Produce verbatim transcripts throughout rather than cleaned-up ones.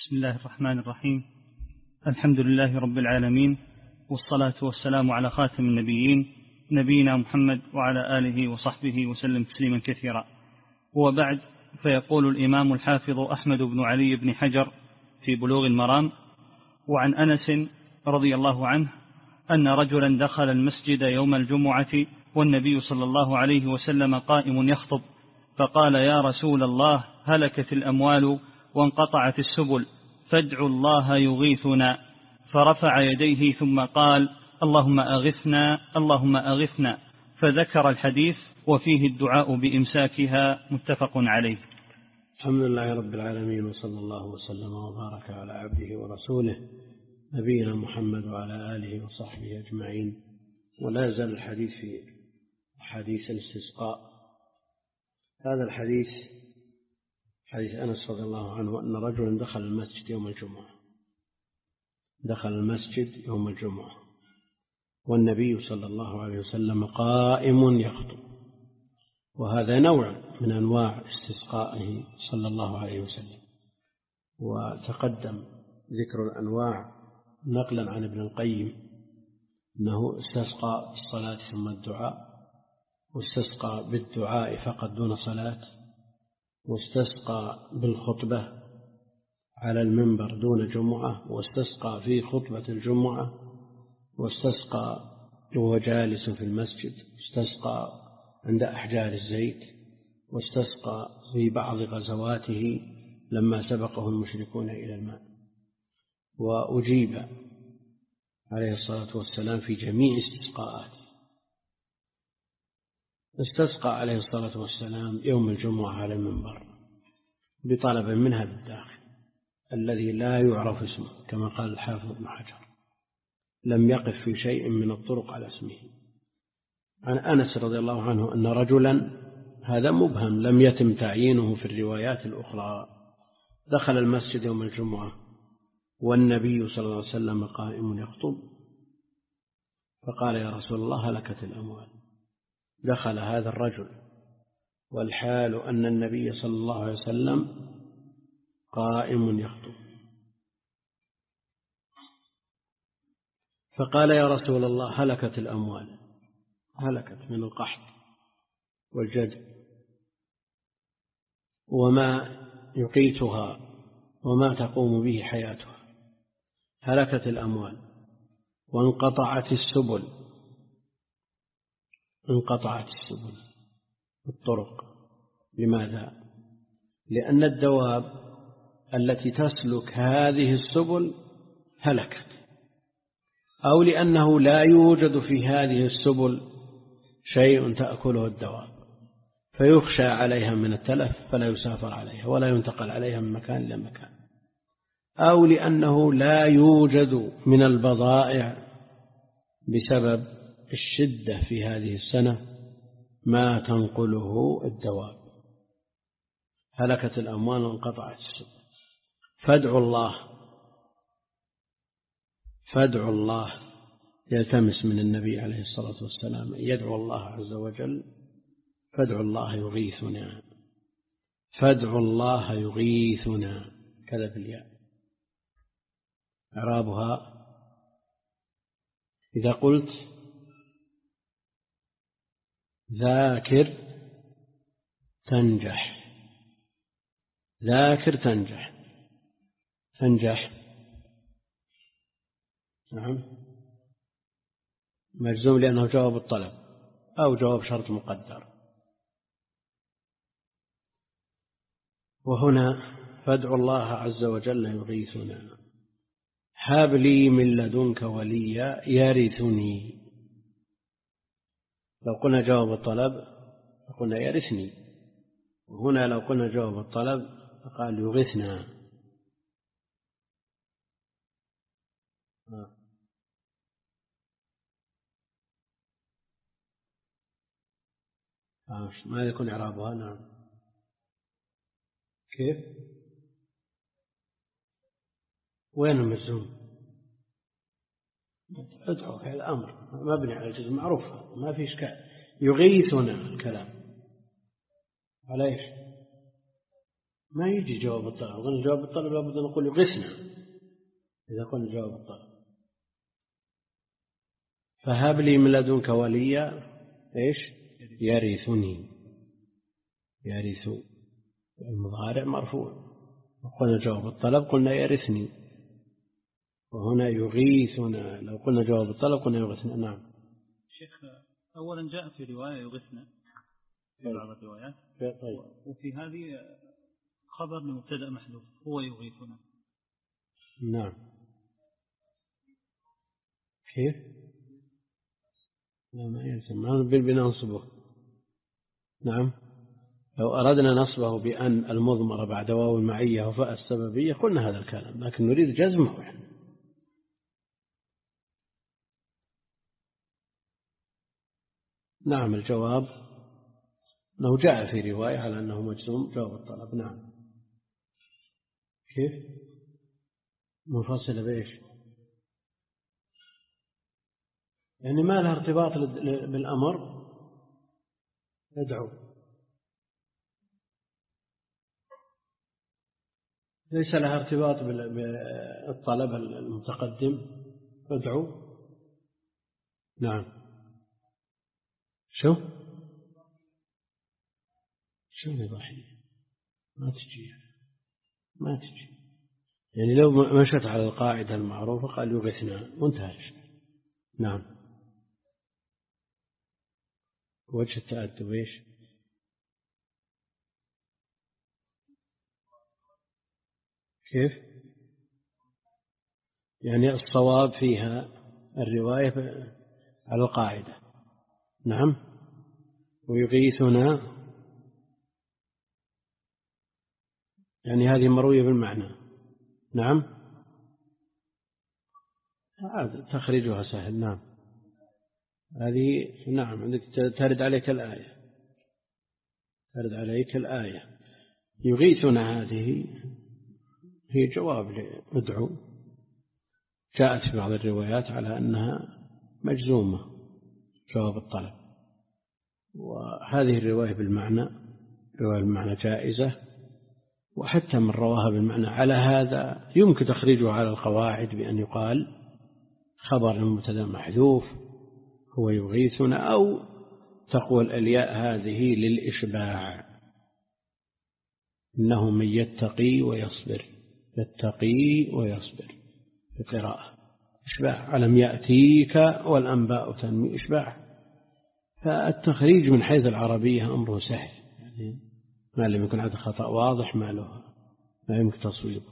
بسم الله الرحمن الرحيم. الحمد لله رب العالمين، والصلاة والسلام على خاتم النبيين نبينا محمد وعلى آله وصحبه وسلم تسليما كثيرا. وبعد، فيقول الإمام الحافظ أحمد بن علي بن حجر في بلوغ المرام: وعن أنس رضي الله عنه أن رجلا دخل المسجد يوم الجمعة والنبي صلى الله عليه وسلم قائم يخطب، فقال: يا رسول الله، هلكت الأموال وانقطعت السبل، فادعوا الله يغيثنا. فرفع يديه ثم قال: اللهم أغثنا اللهم أغثنا، فذكر الحديث وفيه الدعاء بإمساكها، متفق عليه. الحمد لله رب العالمين، وصلى الله وسلم وبارك على عبده ورسوله نبينا محمد وعلى آله وصحبه أجمعين. ولا يزال الحديث في حديث الاستسقاء. هذا الحديث حديث أنس رضي الله عنه أن رجلا دخل المسجد يوم الجمعة دخل المسجد يوم الجمعة والنبي صلى الله عليه وسلم قائم يخطب، وهذا نوع من أنواع استسقائه صلى الله عليه وسلم. وتقدم ذكر الأنواع نقلا عن ابن القيم أنه استسقى بالصلاة ثم الدعاء، واستسقى بالدعاء فقط دون صلاة، واستسقى بالخطبة على المنبر دون جمعة، واستسقى في خطبة الجمعة، واستسقى وهو جالس في المسجد، واستسقى عند أحجار الزيت، واستسقى في بعض غزواته لما سبقه المشركون إلى الماء. وأجيب عليه الصلاة والسلام في جميع استسقاءاته. استسقى عليه الصلاة والسلام يوم الجمعة على المنبر بطلب من هذا الداخل الذي لا يعرف اسمه، كما قال الحافظ ابن حجر: لم يقف في شيء من الطرق على اسمه. عن أنس رضي الله عنه أن رجلا، هذا مبهم لم يتم تعيينه في الروايات الأخرى، دخل المسجد يوم الجمعة والنبي صلى الله عليه وسلم قائم يخطب، فقال: يا رسول الله، هلكت الأموال. دخل هذا الرجل والحال أن النبي صلى الله عليه وسلم قائم يخطب، فقال: يا رسول الله، هلكت الأموال. هلكت من القحط والجدب وما يقيتها وما تقوم به حياتها. هلكت الأموال وانقطعت السبل. انقطعت السبل الطرق. لماذا؟ لأن الدواب التي تسلك هذه السبل هلكت، أو لأنه لا يوجد في هذه السبل شيء تأكله الدواب فيخشى عليها من التلف فلا يسافر عليها ولا ينتقل عليها من مكان إلى مكان، أو لأنه لا يوجد من البضائع بسبب الشدة في هذه السنة ما تنقله الدواب. هلكت الأموال وانقطعت السبل. فادعوا الله فادعوا الله يلتمس من النبي عليه الصلاة والسلام أن يدعو الله عز وجل: فادعوا الله يغيثنا. فادعوا الله يغيثنا، كذا بالياء. إعرابها: إذا قلت ذاكر تنجح. ذاكر تنجح. تنجح نعم مجزوم لأنه جواب الطلب أو جواب شرط مقدر. وهنا فادعوا الله عز وجل يغيثنا. هب لي من لدنك وليا يرثني. لو قلنا جواب الطلب فقلنا يرثني، وهنا لو قلنا جواب الطلب فقال يغثنا. آه. ما يكون إعرابها؟ نعم. كيف؟ وين المجزوم؟ ادعو فعل الأمر مبني على الجزم معروف، ما في إشكال. يغيثنا الكلام على إيش؟ ما يجي جواب الطلب. قلنا جواب الطلب لابد أن نقول يغثنا إذا قلنا جواب الطلب. فهب لي من لدنك وليا إيش يرثني، يرث المضارع مرفوع. قلنا جواب الطلب قلنا يرثني، وهنا يغيثنا. لو قلنا جواب الطلب قلنا يغيثنا. نعم شيخ، أولا جاء في رواية يغيثنا في بعض الروايات، طيب. وفي هذه خبر لمبتدأ محذوف هو يغيثنا. نعم كيف؟ لا ما يلزم، ما بننصبه. نعم لو أردنا نصبه بأن المضمر بعد واو المعية وفاء السببية قلنا هذا الكلام، لكن نريد جزمه يعني. نعم الجواب لو جاء في رواية على أنه مجزوم جواب الطلب. نعم كيف؟ منفصلة بإيش؟ يعني ما لها ارتباط بالأمر ادعو، ليس لها ارتباط بالطلب المتقدم ادعو. نعم شو شو نضحي ما تجي ما تجي يعني لو مشت على القاعدة المعروفة قال يغثنا وانتهى. نعم وجه التأدب إيش؟ كيف؟ يعني الصواب فيها الرواية على القاعدة. نعم ويغيثنا يعني هذه مروية بالمعنى. نعم هذا تخريجها سهل. نعم هذه نعم عندك ترد عليك الآية، ترد عليك الآية. يغيثنا هذه هي جواب لادعو، جاءت في بعض الروايات على أنها مجزومة جواب الطلب، وهذه الرواية بالمعنى رواية بالمعنى جائزة، وحتى من رواها بالمعنى على هذا يمكن تخريجه على القواعد بأن يقال خبر المبتدا محذوف هو يغيثنا، أو تقول الياء هذه للإشباع إنه من يتقي ويصبر، يتقي ويصبر في قراءة إشباع. ألم يأتيك والأنباء تنمي إشباع. فالتخريج من حيث العربية أمره سهل، يعني ما لم يكن هذا خطأ واضح ما له ما يمكن تصويبه.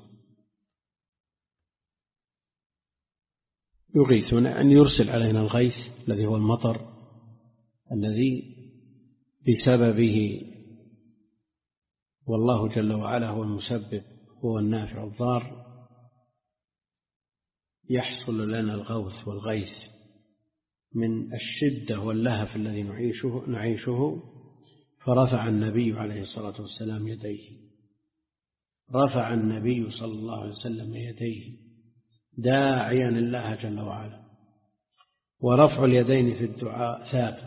يغيثنا أن يرسل علينا الغيث الذي هو المطر الذي بسببه والله جل وعلا هو المسبب هو النافع الضار يحصل لنا الغوث والغيث من الشدة واللهف الذي نعيشه, نعيشه. فرفع النبي عليه الصلاة والسلام يديه، رفع النبي صلى الله عليه وسلم يديه داعيا الله جل وعلا. ورفع اليدين في الدعاء ثابت،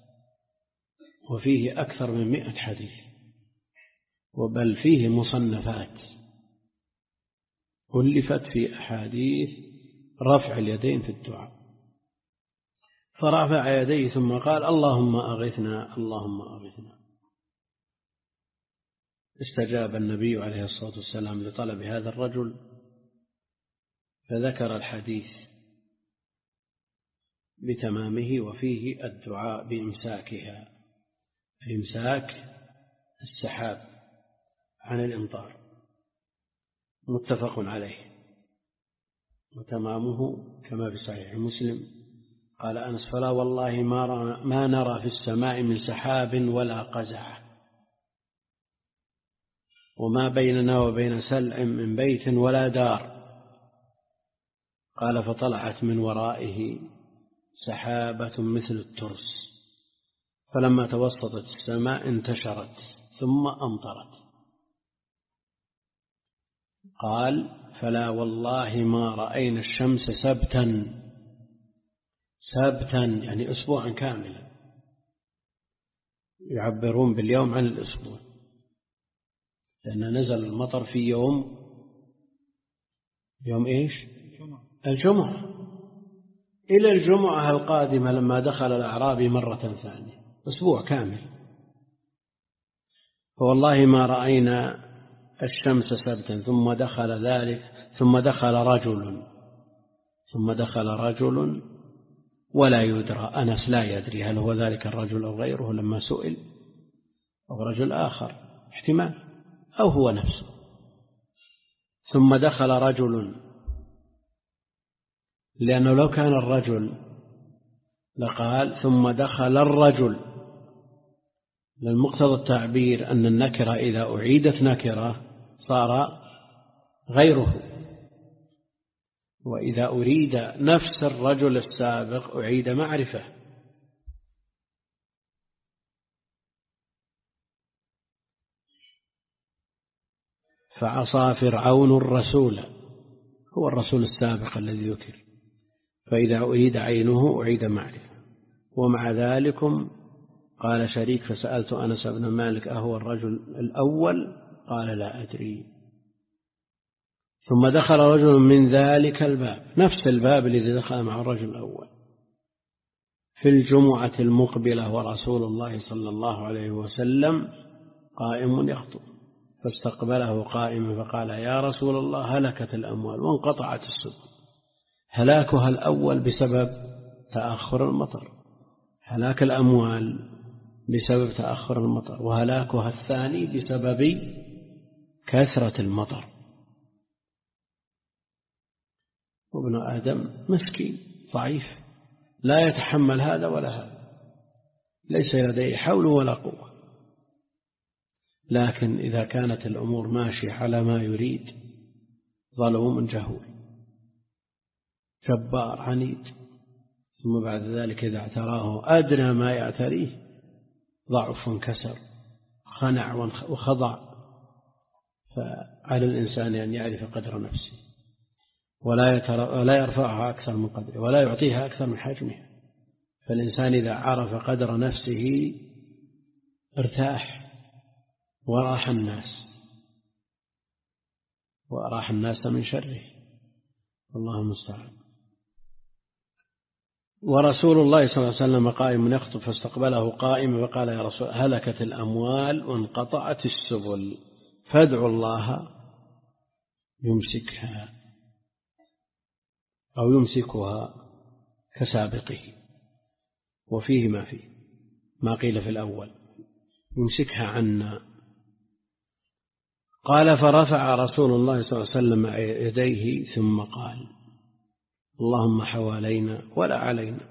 وفيه أكثر من مئة حديث، وبل فيه مصنفات ألفت في أحاديث رفع اليدين في الدعاء. فرفع يديه ثم قال اللهم أغثنا اللهم أغثنا. استجاب النبي عليه الصلاة والسلام لطلب هذا الرجل، فذكر الحديث بتمامه، وفيه الدعاء بإمساكها، إمساك السحاب عن الإمطار، متفق عليه. وتمامه كما في صحيح مسلم قال أنس فلا والله ما, ما نرى في السماء من سحاب ولا قزعة، وما بيننا وبين سلع من بيت ولا دار. قال فطلعت من ورائه سحابة مثل الترس، فلما توسطت السماء انتشرت ثم أمطرت. قال فلا والله ما رأينا الشمس سبتا، سبتا يعني أسبوعا كاملا، يعبرون باليوم عن الأسبوع. لأن نزل المطر في يوم يوم إيش؟ الجمعة. إلى الجمعة القادمة لما دخل الأعرابي مرة ثانية أسبوع كامل، فوالله ما رأينا الشمس سبتا ثم دخل ذلك ثم دخل رجل ثم دخل رجل ولا يدرى، أنس لا يدري هل هو ذلك الرجل أو غيره لما سئل، أو رجل آخر احتمال، أو هو نفسه. ثم دخل رجل، لأنه لو كان الرجل لقال ثم دخل الرجل، للمقتضى التعبير أن النكرة إذا أعيدت نكرة صار غيره، وإذا أريد نفس الرجل السابق أعيد معرفة. فعصى فرعون الرسول، هو الرسول السابق الذي ذكر، فإذا أريد عينه أعيد معرفة. ومع ذلكم قال شريك فسألت أنس بن مالك أهو الرجل الأول؟ قال لا أدري. ثم دخل رجل من ذلك الباب، نفس الباب الذي دخل مع الرجل الأول، في الجمعة المقبلة ورسول الله صلى الله عليه وسلم قائم يخطب، فاستقبله قائما فقال يا رسول الله هلكت الأموال وانقطعت السبل. هلاكها الأول بسبب تأخر المطر، هلاك الأموال بسبب تأخر المطر، وهلاكها الثاني بسبب كثرة المطر. وابن آدم مسكين ضعيف لا يتحمل هذا ولا هذا، ليس لديه حول ولا قوة، لكن إذا كانت الأمور ماشية على ما يريد ظلوم جهول جبار عنيد، ثم بعد ذلك إذا اعتراه أدنى ما يعتريه ضعف وانكسر خنع وخضع. فعلى الإنسان أن يعرف قدر نفسه ولا, ولا يرفعها أكثر من قدره ولا يعطيها أكثر من حجمها. فالإنسان إذا عرف قدر نفسه ارتاح وراح الناس وراح الناس من شره، والله المستعان. ورسول الله صلى الله عليه وسلم قائم يخطب فاستقبله قائم فقال يا رسول هلكت الأموال وانقطعت السبل فادعوا الله يمسكها أو يمسكها كسابقه، وفيه ما فيه ما قيل في الأول يمسكها عنا. قال فرفع رسول الله صلى الله عليه وسلم يديه ثم قال اللهم حوالينا ولا علينا،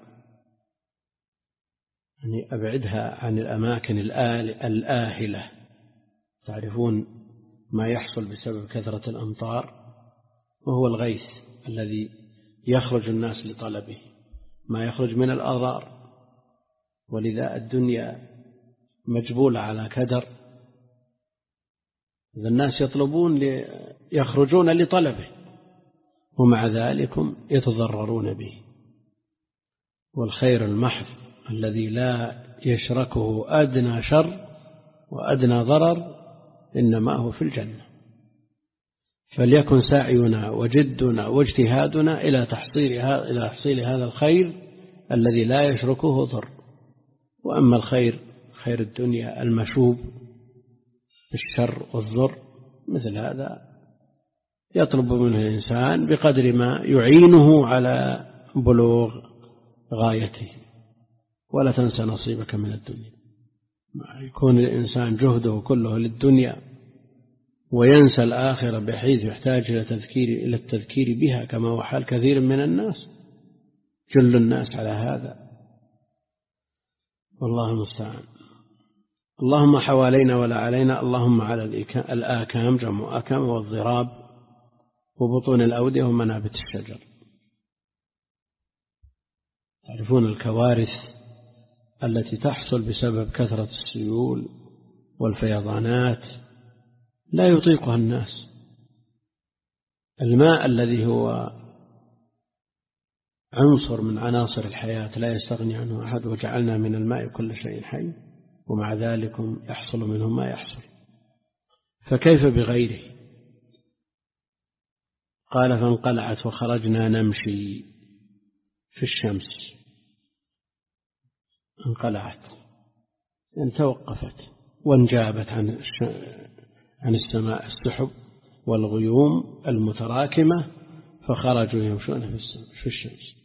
يعني أبعدها عن الأماكن الآهلة. تعرفون ما يحصل بسبب كثرة الأمطار وهو الغيث الذي يخرج الناس لطلبه، ما يخرج من الأضرار، ولذا الدنيا مجبولة على كدر، إذا الناس يطلبون يخرجون لطلبه ومع ذلك يتضررون به. والخير المحض الذي لا يشركه أدنى شر وأدنى ضرر إنما هو في الجنة. فليكن سعينا وجدنا واجتهادنا إلى تحصيل إلى تحصيل هذا الخير الذي لا يشركه ضر. وأما الخير خير الدنيا المشوب بالشر والضر مثل هذا يطلب منه الإنسان بقدر ما يعينه على بلوغ غايته. ولا تنسى نصيبك من الدنيا، يكون الإنسان جهده كله للدنيا وينسى الآخرة بحيث يحتاج إلى تذكير إلى التذكير بها كما هو حال كثير من الناس، جل الناس على هذا، والله المستعان. اللهم حوالينا ولا علينا، اللهم على الآكام جمع آكام والضراب وبطون الأودية ومنابت الشجر. تعرفون الكوارث التي تحصل بسبب كثرة السيول والفيضانات لا يطيقها الناس. الماء الذي هو عنصر من عناصر الحياة لا يستغني عنه أحد، وجعلنا من الماء كل شيء حي، ومع ذلك يحصل منه ما يحصل. فكيف بغيره؟ قال فانقلعت وخرجنا نمشي في الشمس. انقلعت يعني توقفت وانجابت عن عن السماء السحب والغيوم المتراكمة، فخرجوا يمشون في الشمس.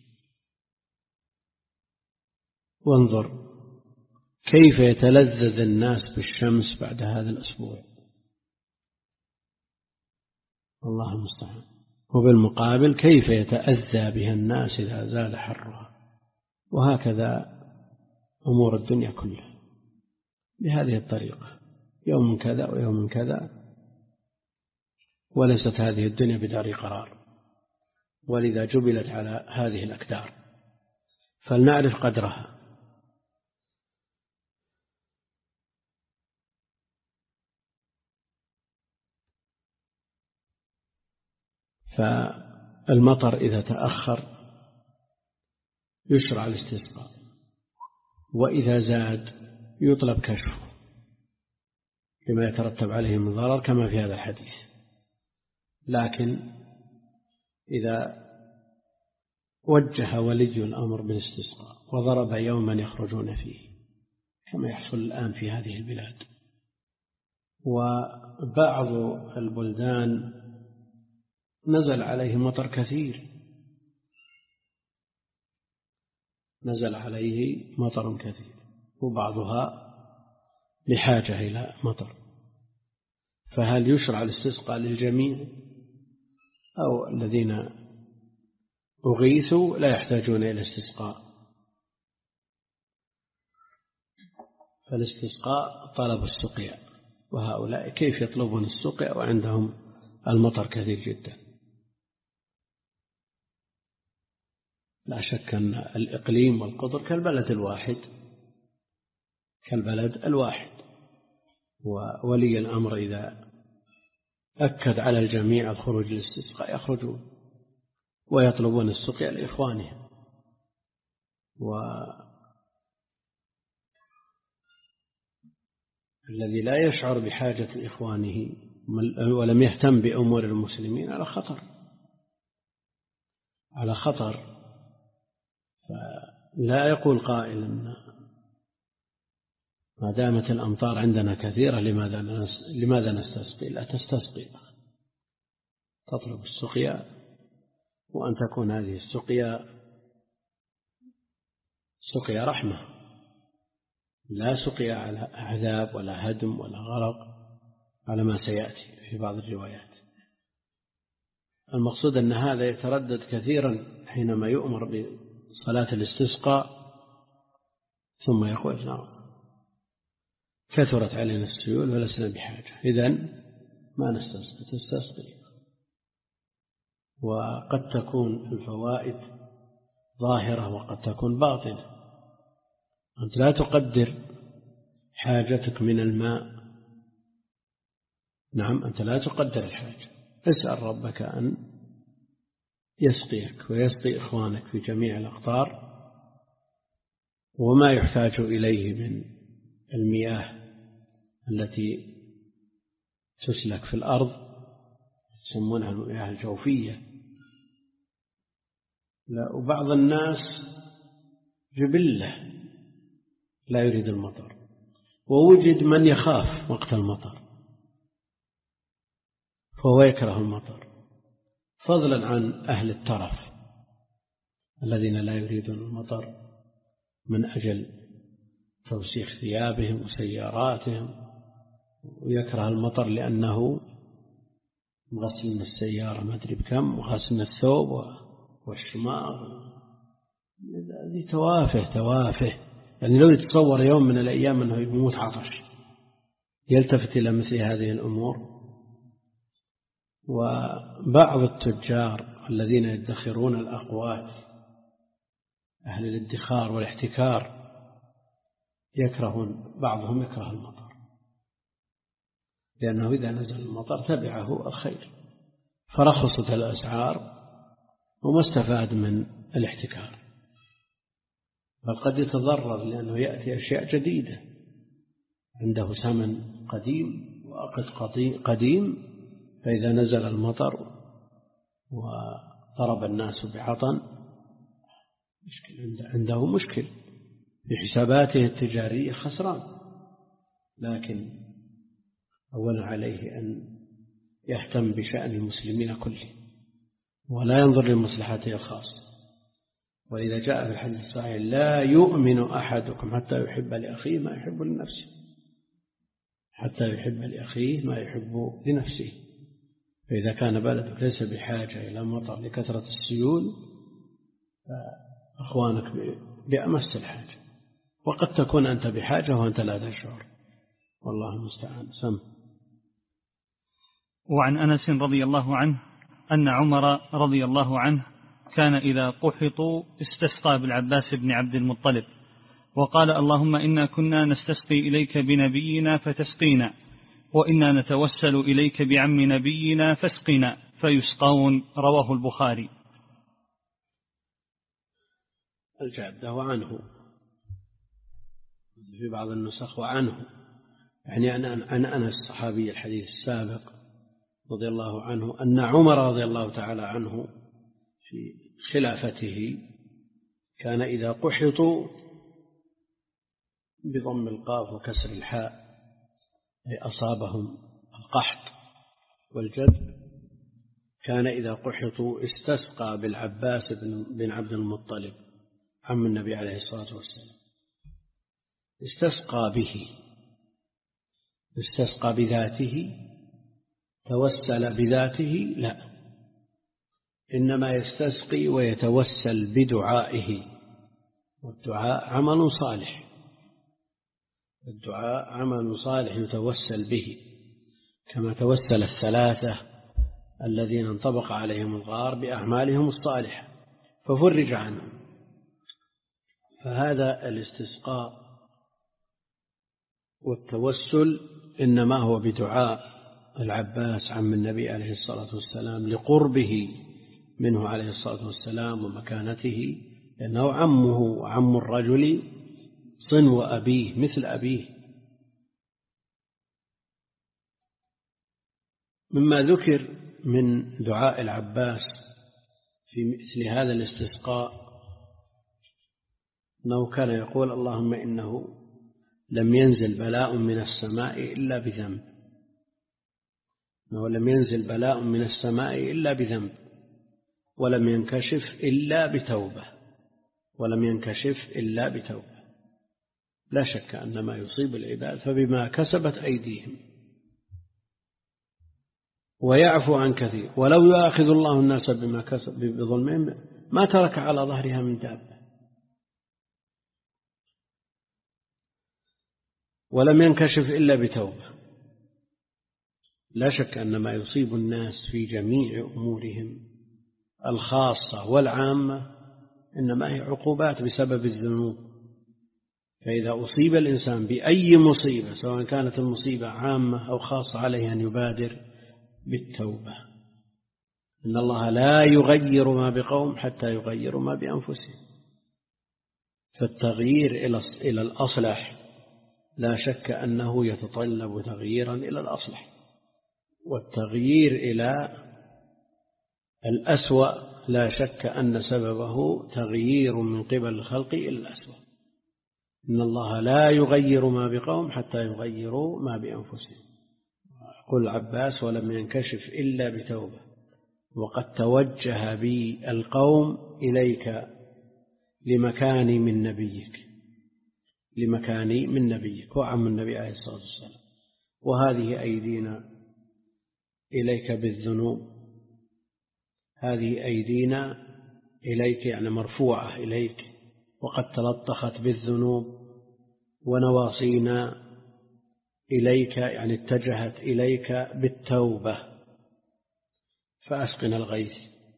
وانظر كيف يتلذذ الناس بالشمس بعد هذا الأسبوع، الله المستعان. وبالمقابل كيف يتأذى بها الناس إذا زاد حرها. وهكذا أمور الدنيا كلها بهذه الطريقة، يوم كذا ويوم كذا، وليست هذه الدنيا بدار قرار، ولذا جبلت على هذه الأكدار، فلنعرف قدرها. فالمطر إذا تأخر يشرع الاستسقاء، وإذا زاد يطلب كشفه لما يترتب عليه من ضرر كما في هذا الحديث. لكن إذا وجه ولي الأمر بالاستسقاء وضرب يوما يخرجون فيه كما يحصل الآن في هذه البلاد، وبعض البلدان نزل عليه مطر كثير، نزل عليه مطر كثير، وبعضها بحاجة إلى مطر، فهل يشرع الاستسقاء للجميع أو الذين أغيثوا لا يحتاجون إلى استسقاء؟ فالاستسقاء طلب السقيا، وهؤلاء كيف يطلبون السقيا وعندهم المطر كثير جدا؟ لا شك أن الإقليم والقطر كالبلد الواحد كالبلد الواحد وولي الأمر إذا أكد على الجميع الخروج للاستسقاء يخرجون ويطلبون السقيا لإخوانهم. والذي لا يشعر بحاجة إخوانه ولم يهتم بأمور المسلمين على خطر على خطر فلا يقول قائل إن ما دامت الأمطار عندنا كثيرة لماذا لماذا نستسقي؟ لا تستسقي، تطلب السقيا، وأن تكون هذه السقيا سقيا رحمة، لا سقيا على عذاب ولا هدم ولا غرق على ما سيأتي في بعض الروايات. المقصود أن هذا يتردد كثيرا حينما يؤمر بصلاة الاستسقاء ثم يقول نعم كثرت علينا السيول ولسنا بحاجة، إذن ما نستسقي، تستسقي. وقد تكون الفوائد ظاهرة وقد تكون باطنة. أنت لا تقدر حاجتك من الماء، نعم أنت لا تقدر الحاجة، اسأل ربك أن يسقيك ويسقي إخوانك في جميع الأقطار، وما يحتاج إليه من المياه التي تسلك في الأرض يسمونها المياه الجوفية. لا، وبعض الناس جبلة لا يريد المطر، ووجد من يخاف وقت المطر فهو يكره المطر، فضلا عن أهل الترف الذين لا يريدون المطر من أجل توسيخ ثيابهم وسياراتهم، ويكره المطر لأنه مغسل من السيارة ما أدري بكم وغسل من الثوب والشماغ. هذه توافه توافه يعني لو يتصور يوم من الأيام أنه يموت عطش يلتفت إلى مثل هذه الأمور. وبعض التجار الذين يدخرون الأقوات أهل الادخار والاحتكار يكرهون، بعضهم يكره المطر لأنه إذا نزل المطر تبعه الخير، فرخصت الأسعار وما استفاد من الاحتكار، بل قد يتضرر لأنه يأتي أشياء جديدة عنده ثمن قديم وقت قديم، فإذا نزل المطر وضرب الناس بعطن عنده مشكل، بحساباته التجارية خسران. لكن أولا عليه أن يهتم بشأن المسلمين كله ولا ينظر لمصلحته الخاصة. وإذا جاء في الحديث الصحيح لا يؤمن أحدكم حتى يحب لأخيه ما يحب لنفسه، حتى يحب لأخيه ما يحب لنفسه. فإذا كان بلدك ليس بحاجة إلى مطر لكثرة السيول فأخوانك بأمس الحاجة، وقد تكون أنت بحاجة وأنت لا تشعر، والله المستعان. سم. وعن أنس رضي الله عنه أن عمر رضي الله عنه كان إذا قحطوا استسقى بالعباس بن عبد المطلب وقال اللهم إنا كنا نستسقي إليك بنبينا فتسقينا، وإنا نتوسل إليك بعم نبينا فاسقنا، فيسقون. رواه البخاري. الجادة وعنه في بعض النسخ وعنه، يعني عن أنس الصحابي الحديث السابق رضي الله عنه أن عمر رضي الله تعالى عنه في خلافته كان إذا قحطوا بضم القاف وكسر الحاء أي أصابهم القحط والجد، كان إذا قحطوا استسقى بالعباس بن عبد المطلب عم النبي عليه الصلاة والسلام. استسقى به، استسقى بذاته، توسل بذاته لا، إنما يستسقي ويتوسل بدعائه، والدعاء عمل صالح، الدعاء عمل صالح يتوسل به، كما توسل الثلاثة الذين انطبق عليهم الغار بأعمالهم الصالحة ففرج عنهم. فهذا الاستسقاء والتوسل إنما هو بدعاء العباس عم النبي عليه الصلاة والسلام لقربه منه عليه الصلاة والسلام ومكانته، لأنه عمه وعم الرجل صنو أبيه مثل أبيه. مما ذكر من دعاء العباس في مثل هذا الاستسقاء أنه كان يقول اللهم إنه لم ينزل بلاء من السماء إلا بذنب، أنه لم ينزل بلاء من السماء إلا بذنب، ولم ينكشف إلا بتوبة، ولم ينكشف إلا بتوبة. لا شك أن ما يصيب العباد فبما كسبت أيديهم، ويعفو عن كثير، ولو يؤاخذ الله الناس بما كسب بظلمهم ما ترك على ظهرها من دابة. ولم ينكشف إلا بتوبة. لا شك أن ما يصيب الناس في جميع أمورهم الخاصة والعامة إنما هي عقوبات بسبب الذنوب. فإذا أصيب الإنسان بأي مصيبة سواء كانت المصيبة عامة أو خاصة عليه أن يبادر بالتوبة. إن الله لا يغير ما بقوم حتى يغيروا ما بأنفسهم. فالتغيير إلى الأصلح لا شك أنه يتطلب تغييرا إلى الأصلح، والتغيير إلى الأسوأ لا شك أن سببه تغيير من قبل الخلق إلى الأسوأ. إن الله لا يغير ما بقوم حتى يغيروا ما بأنفسهم. قل العباس ولم ينكشف إلا بتوبة، وقد توجه بي القوم إليك لمكاني من نبيك، لمكاني من نبيك وعم النبي عليه الصلاة والسلام. وهذه أيدينا إليك بالذنوب، هذه أيدينا إليك يعني مرفوعة إليك، وقد تلطخت بالذنوب، ونواصينا إليك يعني اتجهت إليك بالتوبة، فأسقنا الغيث.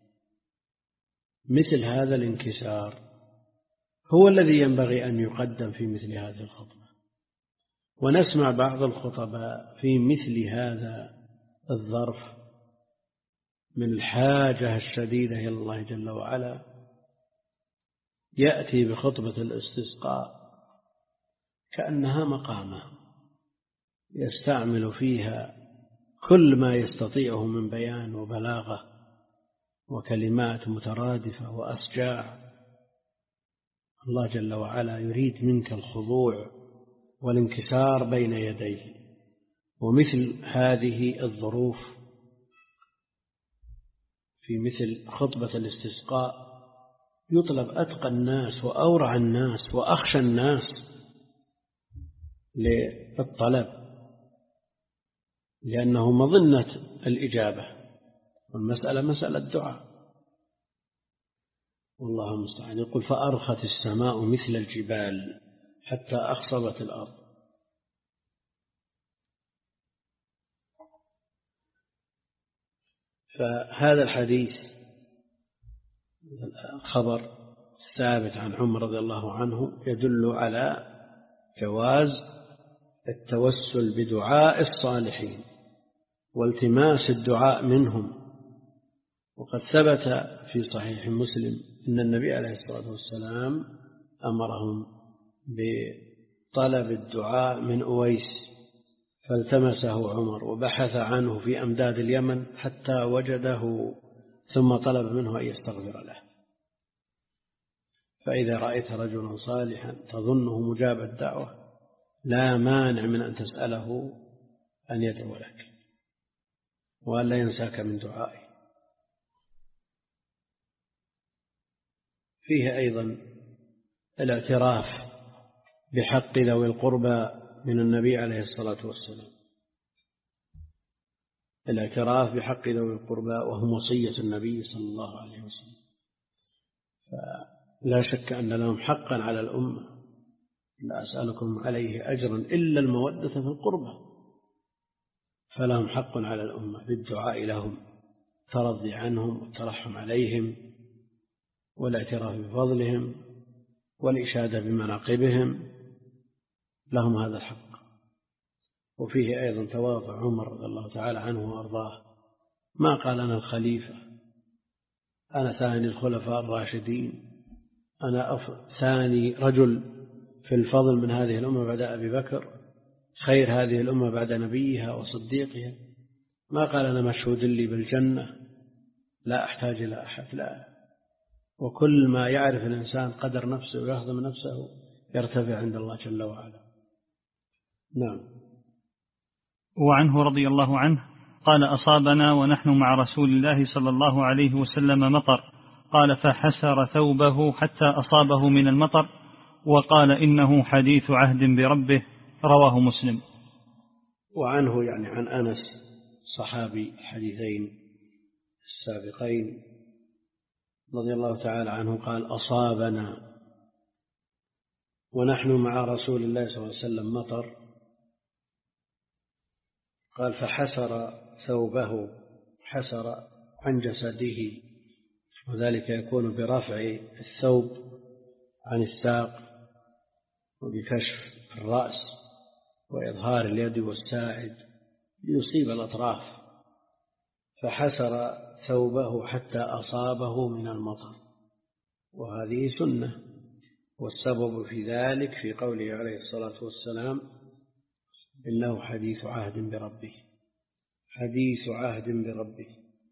مثل هذا الانكسار هو الذي ينبغي أن يقدم في مثل هذه الخطبة. ونسمع بعض الخطباء في مثل هذا الظرف من الحاجة الشديدة إلى الله جل وعلا يأتي بخطبة الاستسقاء كأنها مقامة، يستعمل فيها كل ما يستطيعه من بيان وبلاغة وكلمات مترادفة وأشجاع. الله جل وعلا يريد منك الخضوع والانكسار بين يديه. ومثل هذه الظروف في مثل خطبة الاستسقاء يطلب أتقى الناس وأورع الناس وأخشى الناس للطلب، لأنه مظنة الإجابة، والمسألة مسألة دعاء. والله المستعان. يقول فأرخت السماء مثل الجبال حتى أخصبت الأرض. فهذا الحديث الخبر الثابت عن عمر رضي الله عنه يدل على جواز التوسل بدعاء الصالحين والتماس الدعاء منهم. وقد ثبت في صحيح مسلم أن النبي عليه الصلاة والسلام أمرهم بطلب الدعاء من أويس، فالتمسه عمر وبحث عنه في أمداد اليمن حتى وجده، ثم طلب منه أن يستغفر له. فإذا رأيت رجلا صالحا تظنه مجاب الدعوة لا مانع من أن تسأله أن يدعو لك وأن لا ينساك من دعائه. فيه أيضا الاعتراف بحق ذوي القربى من النبي عليه الصلاة والسلام، الاعتراف بحق ذوي القربى وهم وصية النبي صلى الله عليه وسلم. فلا شك أن لهم حقا على الأمة، لا أسألكم عليه أجرا إلا المودة في القربى، فلهم حق على الأمة بالدعاء لهم، الترضي عنهم والترحم عليهم والاعتراف بفضلهم والإشادة بمناقبهم، لهم هذا الحق. وفيه أيضا تواضع عمر رضي الله تعالى عنه وأرضاه، ما قال أنا الخليفة، أنا ثاني الخلفاء الراشدين، أنا ثاني رجل في الفضل من هذه الأمة بعد أبي بكر، خير هذه الأمة بعد نبيها وصديقها. ما قال أنا مشهود لي بالجنة لا أحتاج إلى أحد، لا. وكل ما يعرف الإنسان قدر نفسه ويهضم نفسه يرتفع عند الله جل وعلا. نعم. وعنه رضي الله عنه قال أصابنا ونحن مع رسول الله صلى الله عليه وسلم مطر، قال فحسر ثوبه حتى أصابه من المطر، وقال إنه حديث عهد بربه، رواه مسلم. وعنه يعني عن أنس صحابي الحديثين السابقين رضي الله تعالى عنه قال أصابنا ونحن مع رسول الله صلى الله عليه وسلم مطر، قال فحسر ثوبه، حسر عن جسده، وذلك يكون برفع الثوب عن الساق وبكشف الرأس وإظهار اليد والساعد ليصيب الأطراف. فحسر ثوبه حتى أصابه من المطر، وهذه سنة. والسبب في ذلك في قوله عليه الصلاة والسلام إنه حديث عهد بربه، حديث عهد بربه،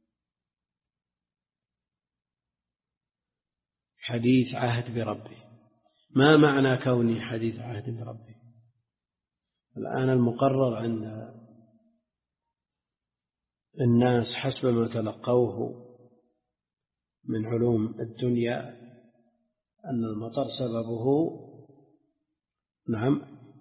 حديث عهد بربه. ما معنى كوني حديث عهد بربه؟ الآن المقرر عند الناس حسب ما تلقوه من علوم الدنيا أن المطر سببه نعم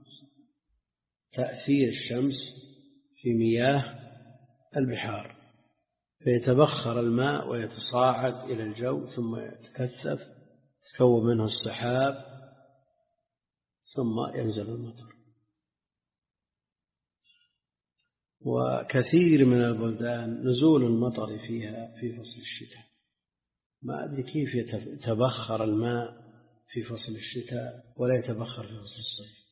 تأثير الشمس في مياه البحار، فيتبخر الماء ويتصاعد إلى الجو ثم يتكثف تكون منه السحاب ثم ينزل المطر. وكثير من البلدان نزول المطر فيها في فصل الشتاء، ما أدري كيف يتبخر الماء في فصل الشتاء ولا يتبخر في فصل الصيف.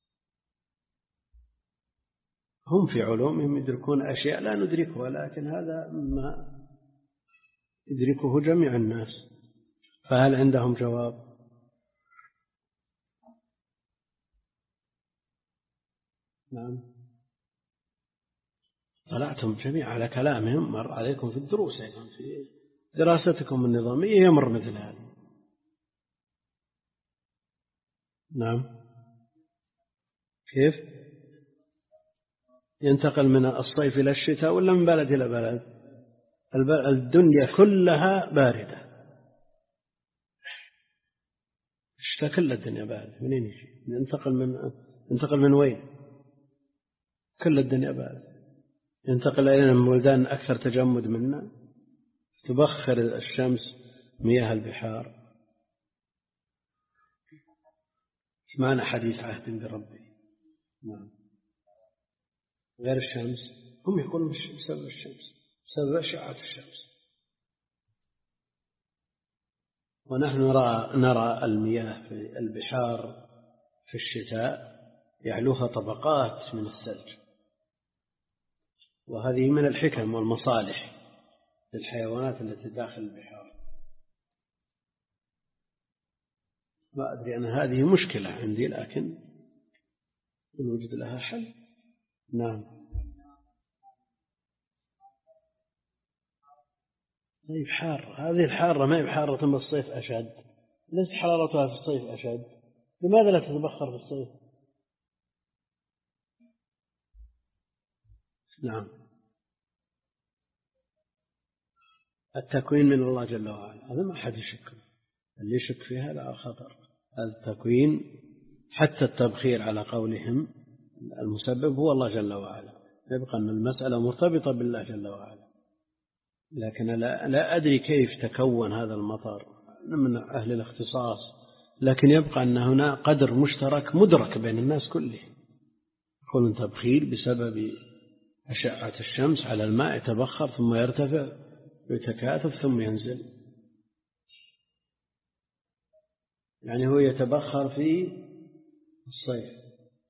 هم في علومهم يدركون أشياء لا ندركها، لكن هذا ما يدركه جميع الناس. فهل عندهم جواب؟ نعم. اطلعتم جميعا على كلامهم، مر عليكم في الدروس أيضا في دراستكم النظامية يمر مثل هذا. نعم. كيف ينتقل من الصيف إلى الشتاء ولا من بلد إلى بلد؟ الدنيا كلها باردة، الشتاء كل الدنيا باردة. منين يجي؟ ينتقل من ينتقل من وين؟ كل الدنيا باردة. ينتقل إلى بلدان أكثر تجمد منا، تبخر الشمس مياه البحار. معنى حديث عهد بربي. نعم. غير الشمس، هم يقولون بسبب الشمس، بسبب أشعة الشمس. ونحن نرى نرى المياه في البحار في الشتاء يعلوها طبقات من الثلج، وهذه من الحكم والمصالح للحيوانات التي داخل البحار. لا أدري أن هذه مشكلة عندي، لكن نوجد لها حل. نعم. طيب حار، هذه الحارة ما هي بحارة ثم الصيف أشد، ليست حرارتها في الصيف أشد، لماذا لا تتبخر في الصيف؟ نعم. التكوين من الله جل وعلا، هذا ما أحد يشك، اللي يشك فيها لا خطر. التكوين حتى التبخير على قولهم المسبب هو الله جل وعلا، يبقى أن المسألة مرتبطة بالله جل وعلا. لكن لا, لا أدري كيف تكون هذا المطر من أهل الاختصاص، لكن يبقى أن هنا قدر مشترك مدرك بين الناس كلهم. يكون تبخير بسبب أشعة الشمس على الماء، يتبخر ثم يرتفع ويتكاثف ثم ينزل. يعني هو يتبخر في الصيف،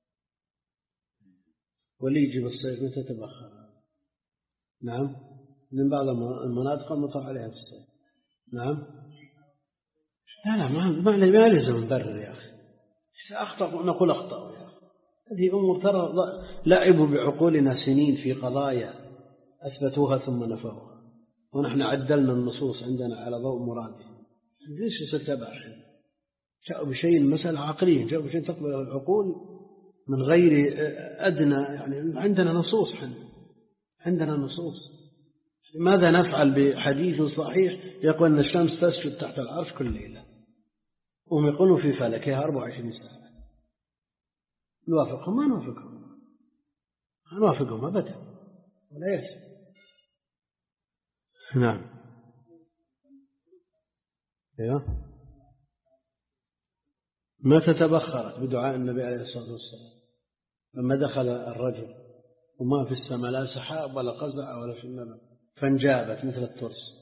واللي يجي بالصيف متى تتبخر؟ نعم، من بعض المناطق المطر عليها في الصيف. نعم. لا لا ما ما ما لازم نبرر يا أخي، إذا أخطأ نقول أخطأ يا أخي. هذه أمور ترى لعبوا بعقولنا سنين في قضايا أثبتوها ثم نفوها، ونحن عدلنا النصوص عندنا على ضوء مرادهم. ليش يصير تبع؟ جاءوا بشيء مسألة عقلية، جاءوا بشيء تقبله العقول من غير أدنى، يعني عندنا نصوص، عندنا نصوص. ماذا نفعل بحديث صحيح يقول أن الشمس تسجد تحت العرش كل ليلة، وهم يقولوا في فلكها أربع وعشرين ساعة؟ نوافقهم؟ ما نوافقهم، ما نوافقهم أبدا ولا يحسن. نعم. ايوه. متى تبخرت؟ بدعاء النبي عليه الصلاة والسلام لما دخل الرجل وما في السماء لا سحاب ولا قزع ولا في النبأ فانجابت مثل الترس.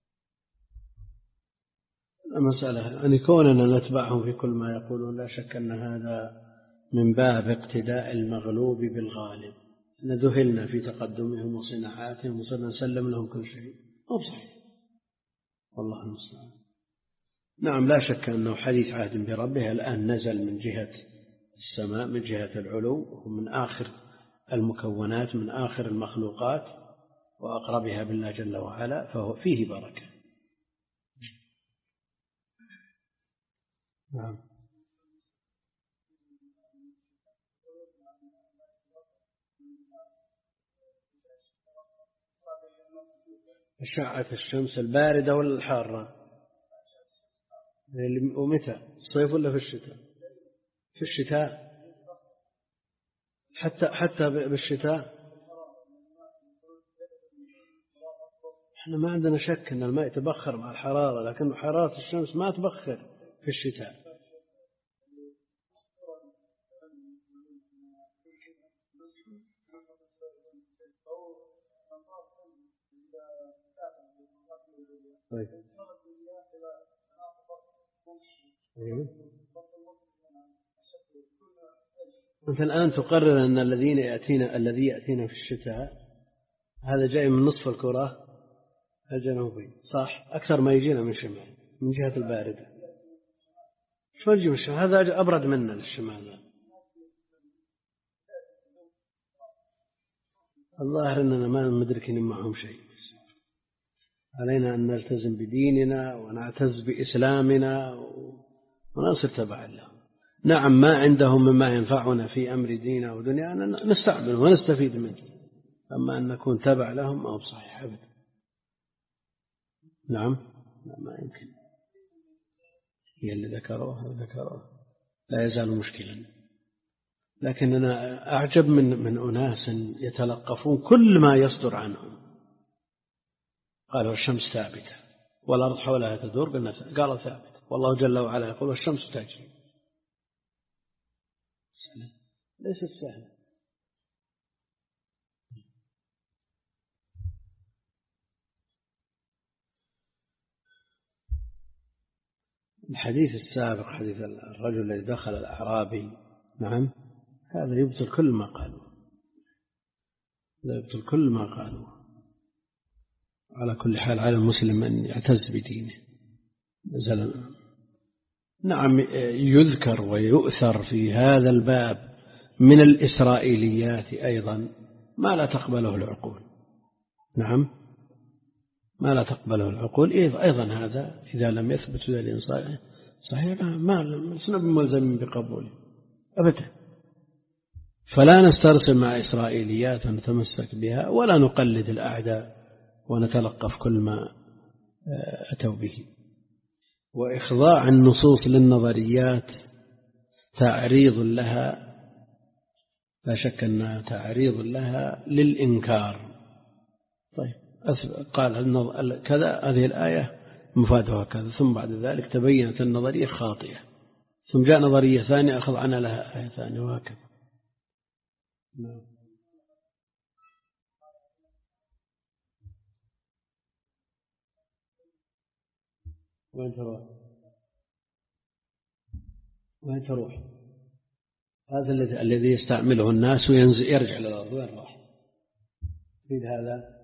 المسألة يعني كوننا نتبعهم في كل ما يقولون لا شك أن هذا من باب اقتداء المغلوب بالغالب، ندهلنا في تقدمهم وصناعاتهم وصرنا نسلم لهم كل شيء. مو صحيح، والله المستعان. نعم، لا شك أنه حديث عهد بربه الآن نزل من جهة السماء، من جهة العلو، ومن آخر المكونات، من آخر المخلوقات، وأقربها بالله جل وعلا، فهو فيه بركة. نعم. أشعة الشمس الباردة ولا الحارة؟ ومتى؟ الصيف ولا في الشتاء؟ في الشتاء، حتى حتى بالشتاء. احنا ما عندنا شك أن الماء يتبخر مع الحرارة، لكن حرارة الشمس ما تبخر في الشتاء. طيب. أيوه. أنت الآن تقرر أن الذين يأتينا الذي يأتينا في الشتاء هذا جاي من نصف الكرة الجنوبي، صح؟ أكثر ما يجينا من شمال، من جهة الباردة. شو يجي من الشمال؟ هذا أبرد منا للشمال. الظاهر أننا ما مدركين معهم شيء. علينا أن نلتزم بديننا ونعتز بإسلامنا ونصر تبعا لهم. نعم ما عندهم مما ينفعنا في أمر ديننا ودنيانا نستعمله ونستفيد منه، أما أن نكون تبع لهم ما هو بصحيح أبدا. نعم ما يمكن، هي اللي ذكروها ذكروها لا يزال مشكلا. لكن أنا أعجب من من أناس يتلقفون كل ما يصدر عنهم. قالوا الشمس ثابتة والأرض حولها تدور، قلنا قالوا ثابتة، والله جل وعلا يقول والشمس تجري. ليست سهلة. الحديث السابق حديث الرجل الذي دخل الأعرابي، نعم هذا يبطل كل ما قالوا، لا يبطل كل ما قالوا. على كل حال على المسلم أن يعتز بدينه. نعم يذكر ويؤثر في هذا الباب من الإسرائيليات أيضا ما لا تقبله العقول. نعم ما لا تقبله العقول أيضا. هذا إذا لم يثبت ذلك صحيح ما لسنا بملزم بقبوله أبدا. فلا نسترسل مع إسرائيليات ونتمسك بها، ولا نقلد الأعداء ونتلقف كل ما أتوا به. وإخضاع النصوص للنظريات تعريض لها، لا شك أنها تعريض لها للإنكار. طيب قال كذا، هذه الآية مفادها كذا، ثم بعد ذلك تبينت النظرية خاطئة، ثم جاء نظرية ثانية أخذ عنها لها آية ثانية وهكذا. نعم. وين تروح؟ وين تروح؟ هذا الذي الذي يستعمله الناس وينزل يرجع للأرض، وين راح؟ تريد هذا؟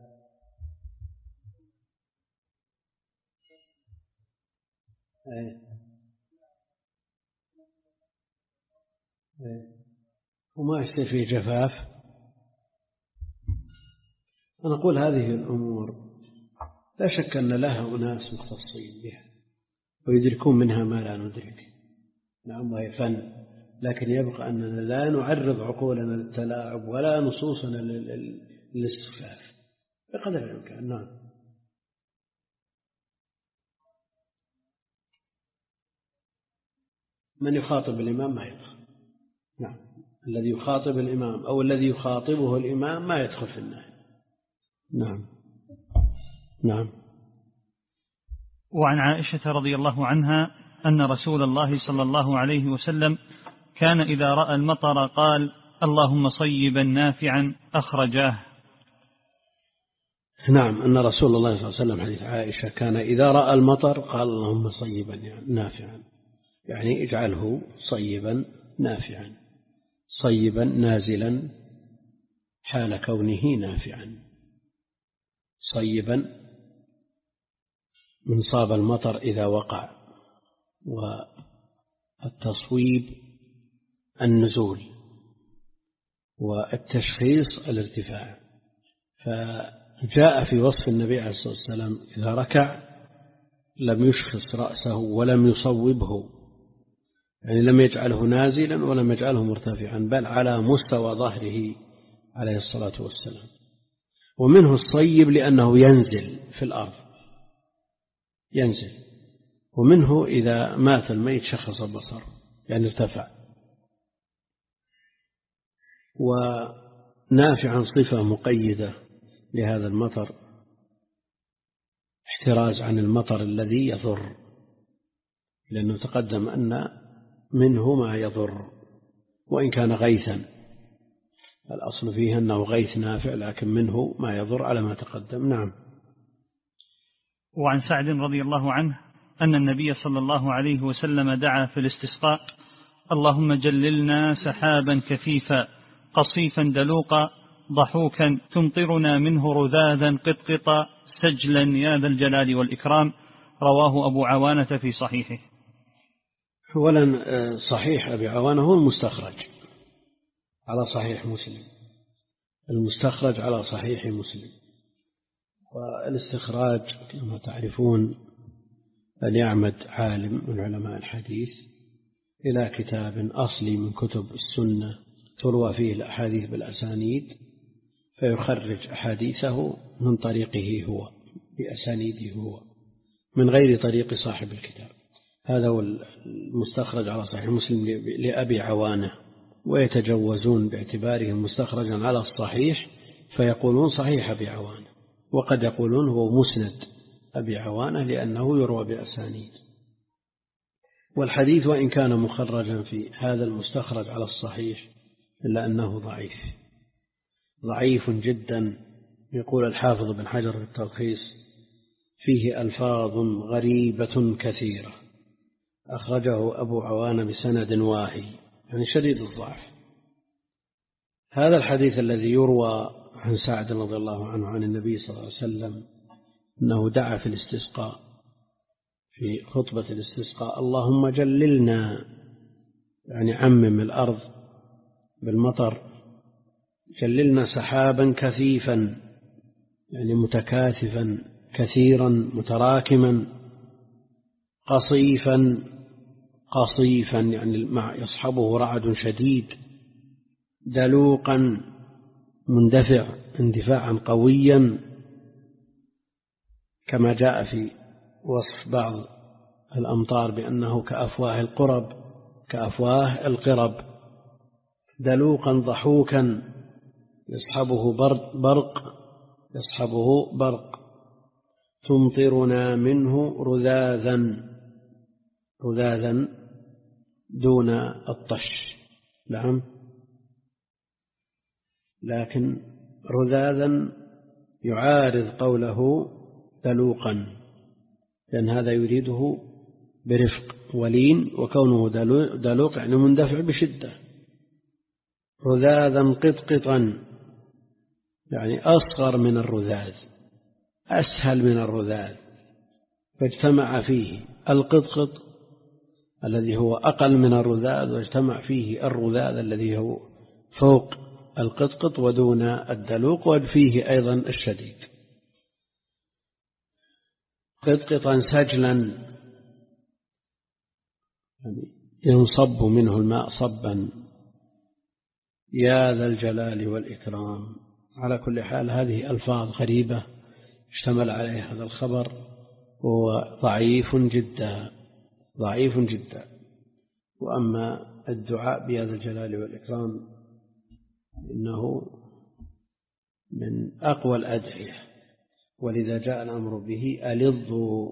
أي أي وما يصير فيه جفاف. أنا أقول هذه الأمور لا شك أن لها أناس مختصين بها ويدركون منها ما لا ندرك. نعم وهي فن، لكن يبقى أننا لا نعرض عقولنا للتلاعب ولا نصوصنا للاستخفاف بقدر الإمكان. نعم. من يخاطب الإمام ما يدخل. نعم الذي يخاطب الإمام أو الذي يخاطبه الإمام ما يدخل في النهي. نعم. نعم. وعن عائشة رضي الله عنها أن رسول الله صلى الله عليه وسلم كان إذا رأى المطر قال اللهم صيبا نافعا أخرجاه. نعم أن رسول الله صلى الله عليه وسلم حديث عائشة كان إذا رأى المطر قال اللهم صيبا نافعا، يعني اجعله صيبا نافعا، صيبا نازلا حال كونه نافعا. صيبا من صاب المطر إذا وقع، والتصويب النزول، والتشخيص الارتفاع. فجاء في وصف النبي عليه الصلاة والسلام إذا ركع لم يشخص رأسه ولم يصوبه، يعني لم يجعله نازلا ولم يجعله مرتفعا، بل على مستوى ظهره عليه الصلاة والسلام. ومنه الصيب لأنه ينزل في الأرض، ينزل. ومنه إذا مات الميت شخص البصر يعني ارتفع. ونافعا صفة مقيدة لهذا المطر، احتراز عن المطر الذي يضر، لأنه تقدم أن منه ما يضر وإن كان غيثا، الأصل فيه أنه غيث نافع لكن منه ما يضر على ما تقدم. نعم. وعن سعد رضي الله عنه أن النبي صلى الله عليه وسلم دعا في الاستسقاء اللهم جللنا سحابا كثيفا قصيفا دلوقا ضحوكا تمطرنا منه رذاذا قطقطا سجلا يا ذا الجلال والإكرام. رواه أبو عوانة في صحيحه. أولا صحيح أبي عوانة هو المستخرج على صحيح مسلم، المستخرج على صحيح مسلم. والاستخراج كما تعرفون أن يعمد عالم من علماء الحديث إلى كتاب أصلي من كتب السنة تروى فيه الأحاديث بالأسانيد، فيخرج أحاديثه من طريقه هو بأسانيده هو من غير طريق صاحب الكتاب. هذا هو المستخرج على صحيح مسلم لأبي عوانة، ويتجوزون باعتباره مستخرجا على الصحيح فيقولون صحيح أبي عوانة، وقد يقولون هو مسند أبي عوانة لأنه يروى بأسانيد. والحديث وإن كان مخرجا في هذا المستخرج على الصحيح إلا أنه ضعيف ضعيف جدا. يقول الحافظ بن حجر في التلخيص: فيه ألفاظ غريبة كثيرة أخرجه أبو عوانة بسند واهي، يعني شديد الضعف. هذا الحديث الذي يروى عن سعد رضي الله عنه عن النبي صلى الله عليه وسلم أنه دعا في الاستسقاء في خطبة الاستسقاء: اللهم جللنا، يعني عمم الأرض بالمطر، جللنا سحابا كثيفا، يعني متكاثفا كثيرا متراكما، قصيفا قصيفا يعني يصحبه رعد شديد، دلوقا مندفع اندفاعا قويا، كما جاء في وصف بعض الأمطار بأنه كأفواه القرب كأفواه القرب، دلوقا ضحوكا يصحبه برق يصحبه برق، تمطرنا منه رذاذا، رذاذا دون الطش، نعم، لكن رذاذا يعارض قوله دلوقا، لأن هذا يريده برفق ولين، وكونه دلوق يعني مندفع بشدة. رذاذا قطقطا يعني أصغر من الرذاذ، أسهل من الرذاذ، فاجتمع فيه القطقط الذي هو أقل من الرذاذ، واجتمع فيه الرذاذ الذي هو فوق القطقط ودون الدلوق، وفيه أيضا الشديد. قطقطا سجلا ينصب منه الماء صبا، يا ذا الجلال والإكرام. على كل حال هذه ألفاظ غريبة اشتمل عليها هذا الخبر، وهو ضعيف جدا ضعيف جدا. وأما الدعاء بهذا الجلال والإكرام إنه من أقوى الأدعية، ولذا جاء الأمر به: ألظوا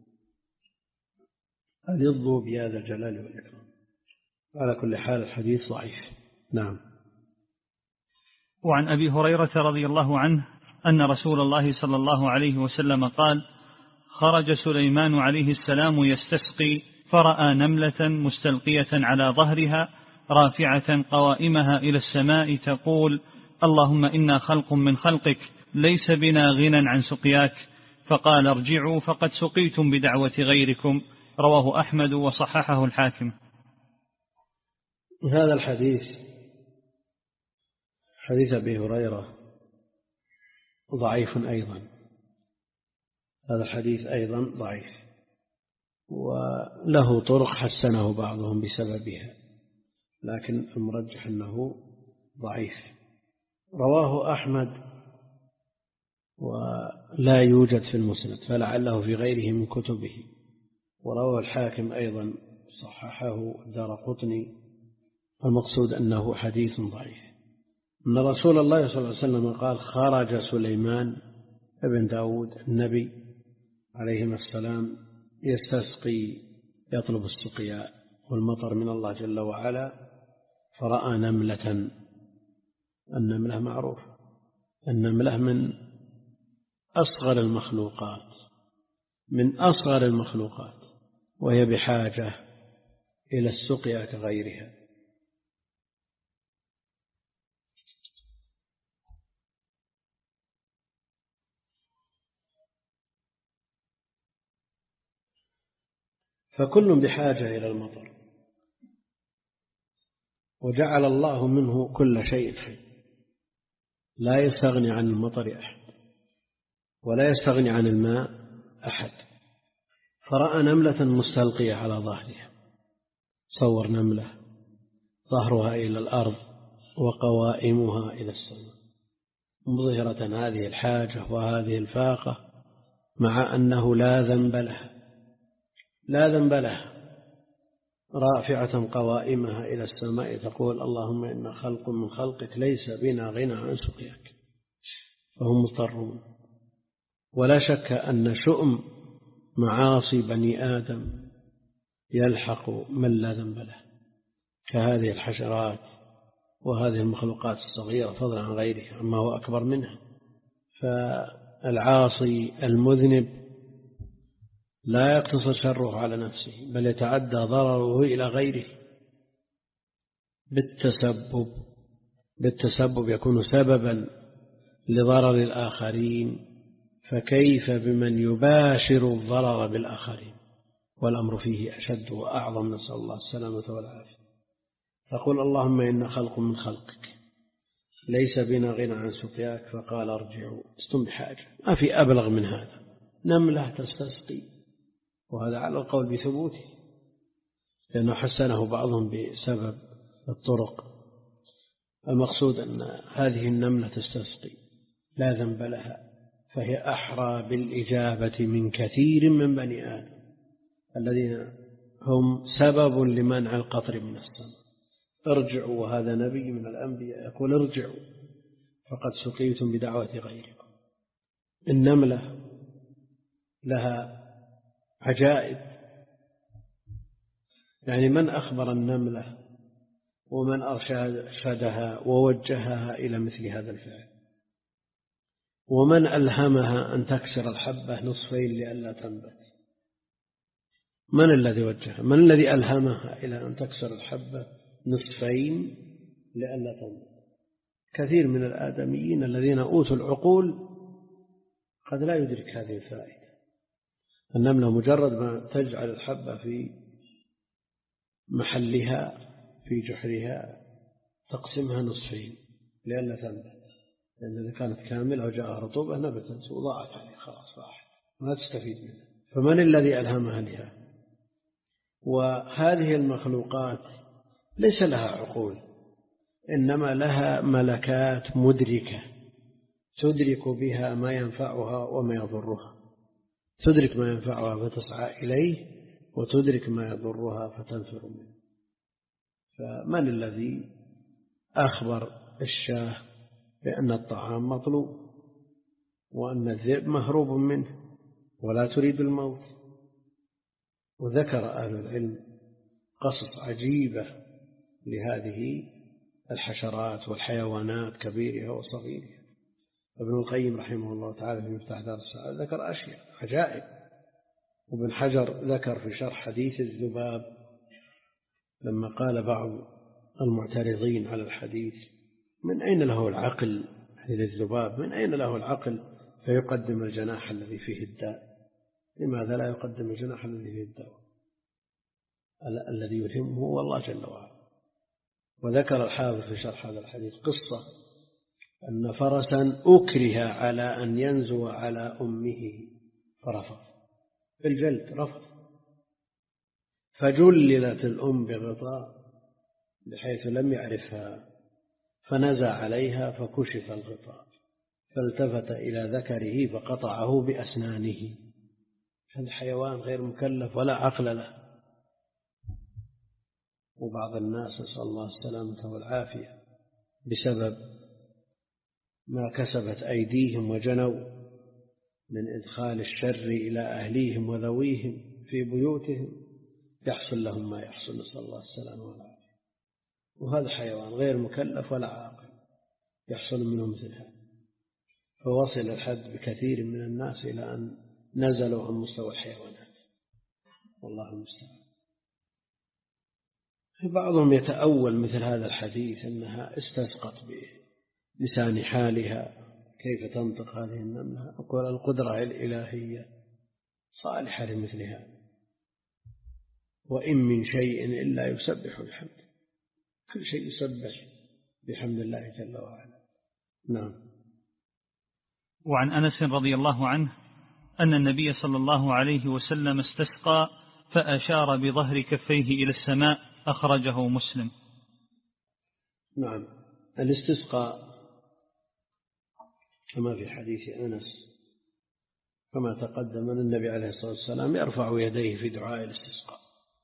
ألظوا بهذا الجلال والإكرام. على كل حال الحديث ضعيف. نعم. وعن أبي هريرة رضي الله عنه أن رسول الله صلى الله عليه وسلم قال: خرج سليمان عليه السلام يستسقي، فرأى نملة مستلقية على ظهرها رافعة قوائمها إلى السماء تقول: اللهم إنا خلق من خلقك ليس بنا غنى عن سقياك. فقال: ارجعوا فقد سقيتم بدعوة غيركم. رواه أحمد وصححه الحاكم. هذا الحديث حديث أبي هريرة ضعيف أيضا، هذا الحديث أيضا ضعيف، وله طرق حسنه بعضهم بسببها، لكن المرجح أنه ضعيف. رواه أحمد ولا يوجد في المسند، فلعله في غيره من كتبه. ورواه الحاكم أيضا صححه الدارقطني. المقصود أنه حديث ضعيف. أن رسول الله صلى الله عليه وسلم قال: خرج سليمان ابن داود النبي عليهما السلام يستسقي، يطلب السقياء والمطر من الله جل وعلا، فرأى نملة. النملة معروف، النملة من أصغر المخلوقات من أصغر المخلوقات وهي بحاجة إلى السقيا كغيرها. فكل بحاجة إلى المطر، وجعل الله منه كل شيء حي، لا يستغني عن المطر أحد ولا يستغني عن الماء أحد. فرأى نملة مستلقية على ظهرها، صور نملة ظهرها إلى الأرض وقوائمها إلى السماء، مظهرة هذه الحاجة وهذه الفاقة، مع أنه لا ذنب لها لا ذنب لها رافعة قوائمها إلى السماء تقول اللهم إن خلق من خلقك ليس بنا غنى عن سقياك، فهم مضطرون. ولا شك أن شؤم معاصي بني آدم يلحق من لا ذنب له، كهذه الحشرات وهذه المخلوقات الصغيرة فضلا عن غيرها عما هو أكبر منها. فالعاصي المذنب لا يقتصر شره على نفسه، بل يتعدى ضرره إلى غيره بالتسبب بالتسبب يكون سببا لضرر الآخرين، فكيف بمن يباشر الضرر بالآخرين؟ والأمر فيه أشد وأعظم، نسأل الله السلامة والعافية. فقل اللهم إن خلق من خلقك ليس بنا غنى عن سقياك، فقال ارجعوا استم بحاجة. ما في أبلغ من هذا، نملة تستسقي، وهذا على القول بثبوته، لأنه حسنه بعضهم بسبب الطرق. المقصود أن هذه النملة تستسقي لا ذنب لها، فهي أحرى بالإجابة من كثير من بني آدم الذين هم سبب لمنع القطر من السماء. ارجعوا، وهذا نبي من الأنبياء يقول ارجعوا فقد سقيتم بدعوة غيركم. النملة لها عجائب، يعني من أخبر النملة ومن أرشدها ووجهها إلى مثل هذا الفعل، ومن ألهمها أن تكسر الحبة نصفين لئلا تنبت؟ من الذي وجهها؟ من الذي ألهمها إلى أن تكسر الحبة نصفين لئلا تنبت؟ كثير من الآدميين الذين أوتوا العقول قد لا يدرك هذه الفائدة. النملة مجرد ما تجعل الحبة في محلها في جحرها تقسمها نصفين لئلا تنبت، لأن إذا كانت كاملة وجاءها رطوبة نبتت وضاعت عليه خلاص راحت ما تستفيد منها. فمن الذي ألهمها لها؟ وهذه المخلوقات ليس لها عقول، إنما لها ملكات مدركة تدرك بها ما ينفعها وما يضرها، تدرك ما ينفعها فتسعى إليه، وتدرك ما يضرها فتنفر منه. فمن الذي أخبر الشاه بأن الطعام مطلوب وأن الذئب مهروب منه ولا تريد الموت؟ وذكر أهل العلم قصص عجيبة لهذه الحشرات والحيوانات كبيرها وصغيرها. ابن القيم رحمه الله تعالى في مفتاح دار السعادة ذكر أشياء عجائب، وابن حجر ذكر في شرح حديث الذباب لما قال بعض المعترضين على الحديث من أين له العقل للذباب، من أين له العقل فيقدم الجناح الذي فيه الداء؟ لماذا لا يقدم الجناح الذي فيه الدواء؟ الذي يلهمه هو الله جل وعلا. وذكر الحافظ في شرح هذا الحديث قصة أن فرسا أكره على أن ينزو على أمه فرفض بالجلد، رفض، فجللت الأم بغطاء بحيث لم يعرفها، فنزع عليها فكشف الغطاء، فالتفت إلى ذكره فقطعه بأسنانه. هذا حيوان غير مكلف ولا عقل له. وبعض الناس نسأل الله السلامة والعافية بسبب ما كسبت أيديهم وجنوا من إدخال الشر إلى أهليهم وذويهم في بيوتهم يحصل لهم ما يحصل، نسأل الله السلامة والعافية. وهذا حيوان غير مكلف ولا عاقل يحصل منه مثل هذا. فوصل الحد بكثير من الناس إلى أن نزلوا عن مستوى الحيوانات، والله المستعان. بعضهم يتأول مثل هذا الحديث أنها استسقط بلسان حالها، كيف تنطق هذه النملة؟ أقول القدرة الإلهية صالحة لمثل هذا. وإن من شيء إلا يسبح بحمده، كل شيء يسبح بحمد الله جل وعلا. نعم. وعن أنس رضي الله عنه أن النبي صلى الله عليه وسلم استسقى فأشار بظهر كفيه إلى السماء، أخرجه مسلم. نعم. الاستسقاء كما في حديث أنس كما تقدم أن النبي عليه الصلاة والسلام يرفع يديه في دعاء الاستسقاء،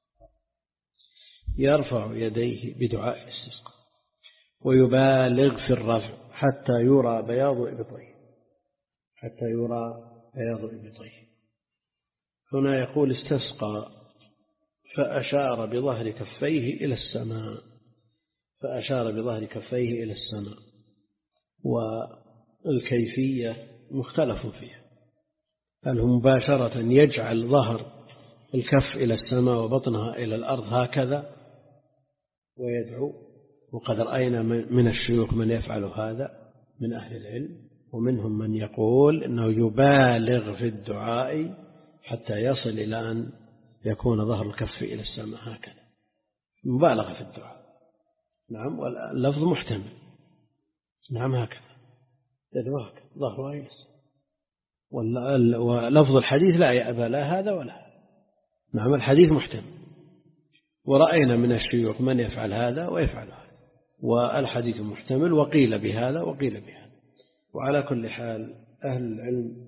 يرفع يديه بدعاء الاستسقاء ويبالغ في الرفع حتى يرى بياض إبطيه، حتى يرى بياض إبطيه. هنا يقول استسقى فأشار بظهر كفيه إلى السماء، فأشار بظهر كفيه إلى السماء، والكيفية مختلف فيها، هل هو مباشرة يجعل ظهر الكف إلى السماء وبطنها إلى الأرض هكذا ويدعو، وقد رأينا من الشيوخ من يفعل هذا من أهل العلم، ومنهم من يقول إنه يبالغ في الدعاء حتى يصل إلى أن يكون ظهر الكف إلى السماء هكذا، مبالغة في الدعاء. نعم، واللفظ محتمل. نعم هكذا يدعو هكذا ظهره إلى السماء، ولفظ الحديث لا يأبى لا هذا ولا هذا. نعم الحديث محتمل، ورأينا من الشيوخ من يفعل هذا ويفعل هذا، والحديث محتمل، وقيل بهذا وقيل بهذا. وعلى كل حال أهل العلم،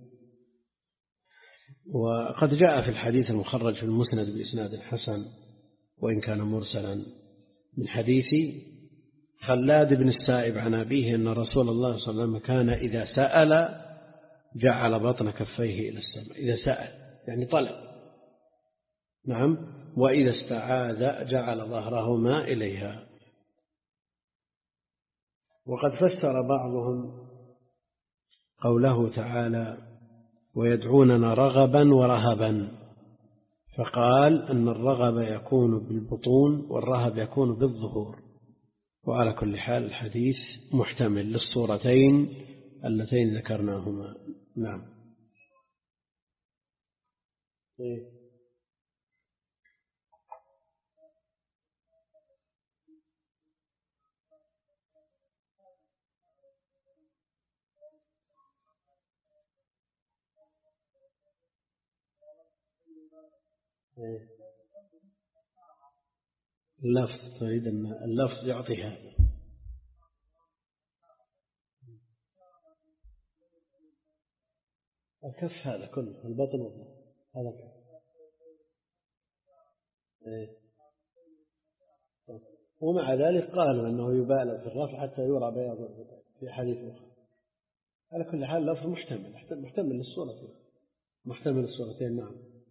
وقد جاء في الحديث المخرج في المسند بإسناد حسن وإن كان مرسلا من حديث خلاد بن السائب عن أبيه أن رسول الله صلى الله عليه وسلم كان إذا سأل جعل بطن كفيه إلى السماء، إذا سأل يعني طلب. نعم. وإذا استعاذ جعل ظهرهما إليها. وقد فسر بعضهم قوله تعالى ويدعوننا رغبا ورهبا، فقال أن الرغب يكون بالبطون والرهب يكون بالظهور. وعلى كل حال الحديث محتمل للصورتين اللتين ذكرناهما. نعم. إيه؟ اللفظ تريد أن اللفظ يعطي هذا. الكف هذا كله البطن والظهر هذا كف. ومع ذلك قالوا أنه يبالغ في الرفع حتى يرى بياض البطن في حديث آخر. على كل حال لفظ محتمل محتمل للصورتين محتمل للصورتين. نعم.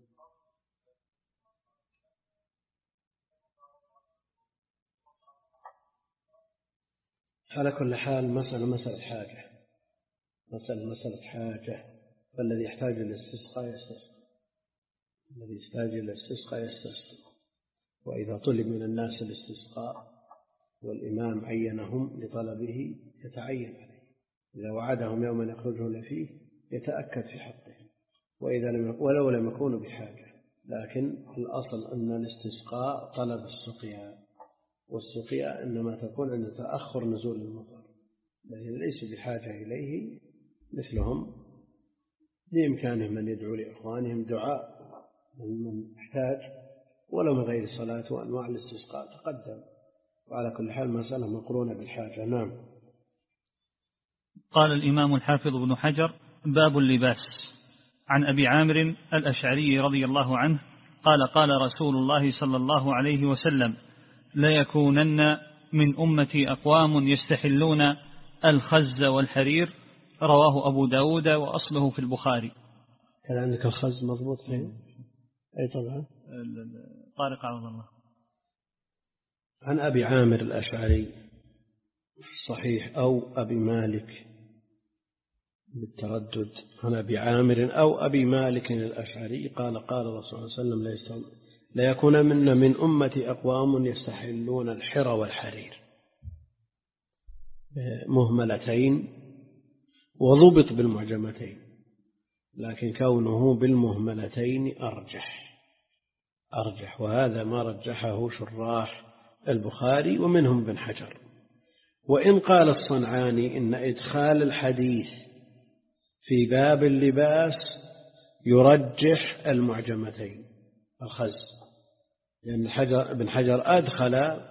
على كل حال مسألة مسألة حاجة مسألة مسألة حاجة فالذي يحتاج إلى الاستسقاء يستسقى، الذي يحتاج إلى الاستسقاء يستسقى. وإذا طلب من الناس الاستسقاء والإمام عينهم لطلبه يتعين عليه، إذا وعدهم يوما يخرجون فيه يتأكد في حقهم، وإذا لم ولو لم يكونوا بحاجة. لكن الأصل أن الاستسقاء طلب السقيا، والسقيا إنما تكون عند تأخر نزول المطر، الذين ليسوا بحاجة إليه مثلهم بإمكانهم أن يدعوا لإخوانهم دعاء من احتاج ولو من غير صلاة، وأنواع الاستسقاء تقدم. وعلى كل حال مسألة مقرونة بالحاجة. نعم. قال الإمام الحافظ ابن حجر: باب اللباس. عن أبي عامر الأشعري رضي الله عنه قال: قال رسول الله صلى الله عليه وسلم: ليكونن من أمتي أقوام يستحلون الخز والحرير. رواه أبو داود وأصله في البخاري. كان عندك الخز مضبوط فيه؟ أي طبعا. طارق عوض الله. عن أبي عامر الأشعري صحيح أو أبي مالك بالتردد، عن أبي عامر أو أبي مالك الأشعري قال: قال رسول الله صلى الله عليه وسلم: ليكون منا من أمتي أقوام يستحلون الحر والحرير، مهملتين، وضبط بالمعجمتين، لكن كونه بالمهملتين أرجح أرجح وهذا ما رجحه شراح البخاري ومنهم بن حجر. وإن قال الصنعاني إن إدخال الحديث في باب اللباس يرجح المعجمتين الخز، لأن حجر ابن حجر أدخل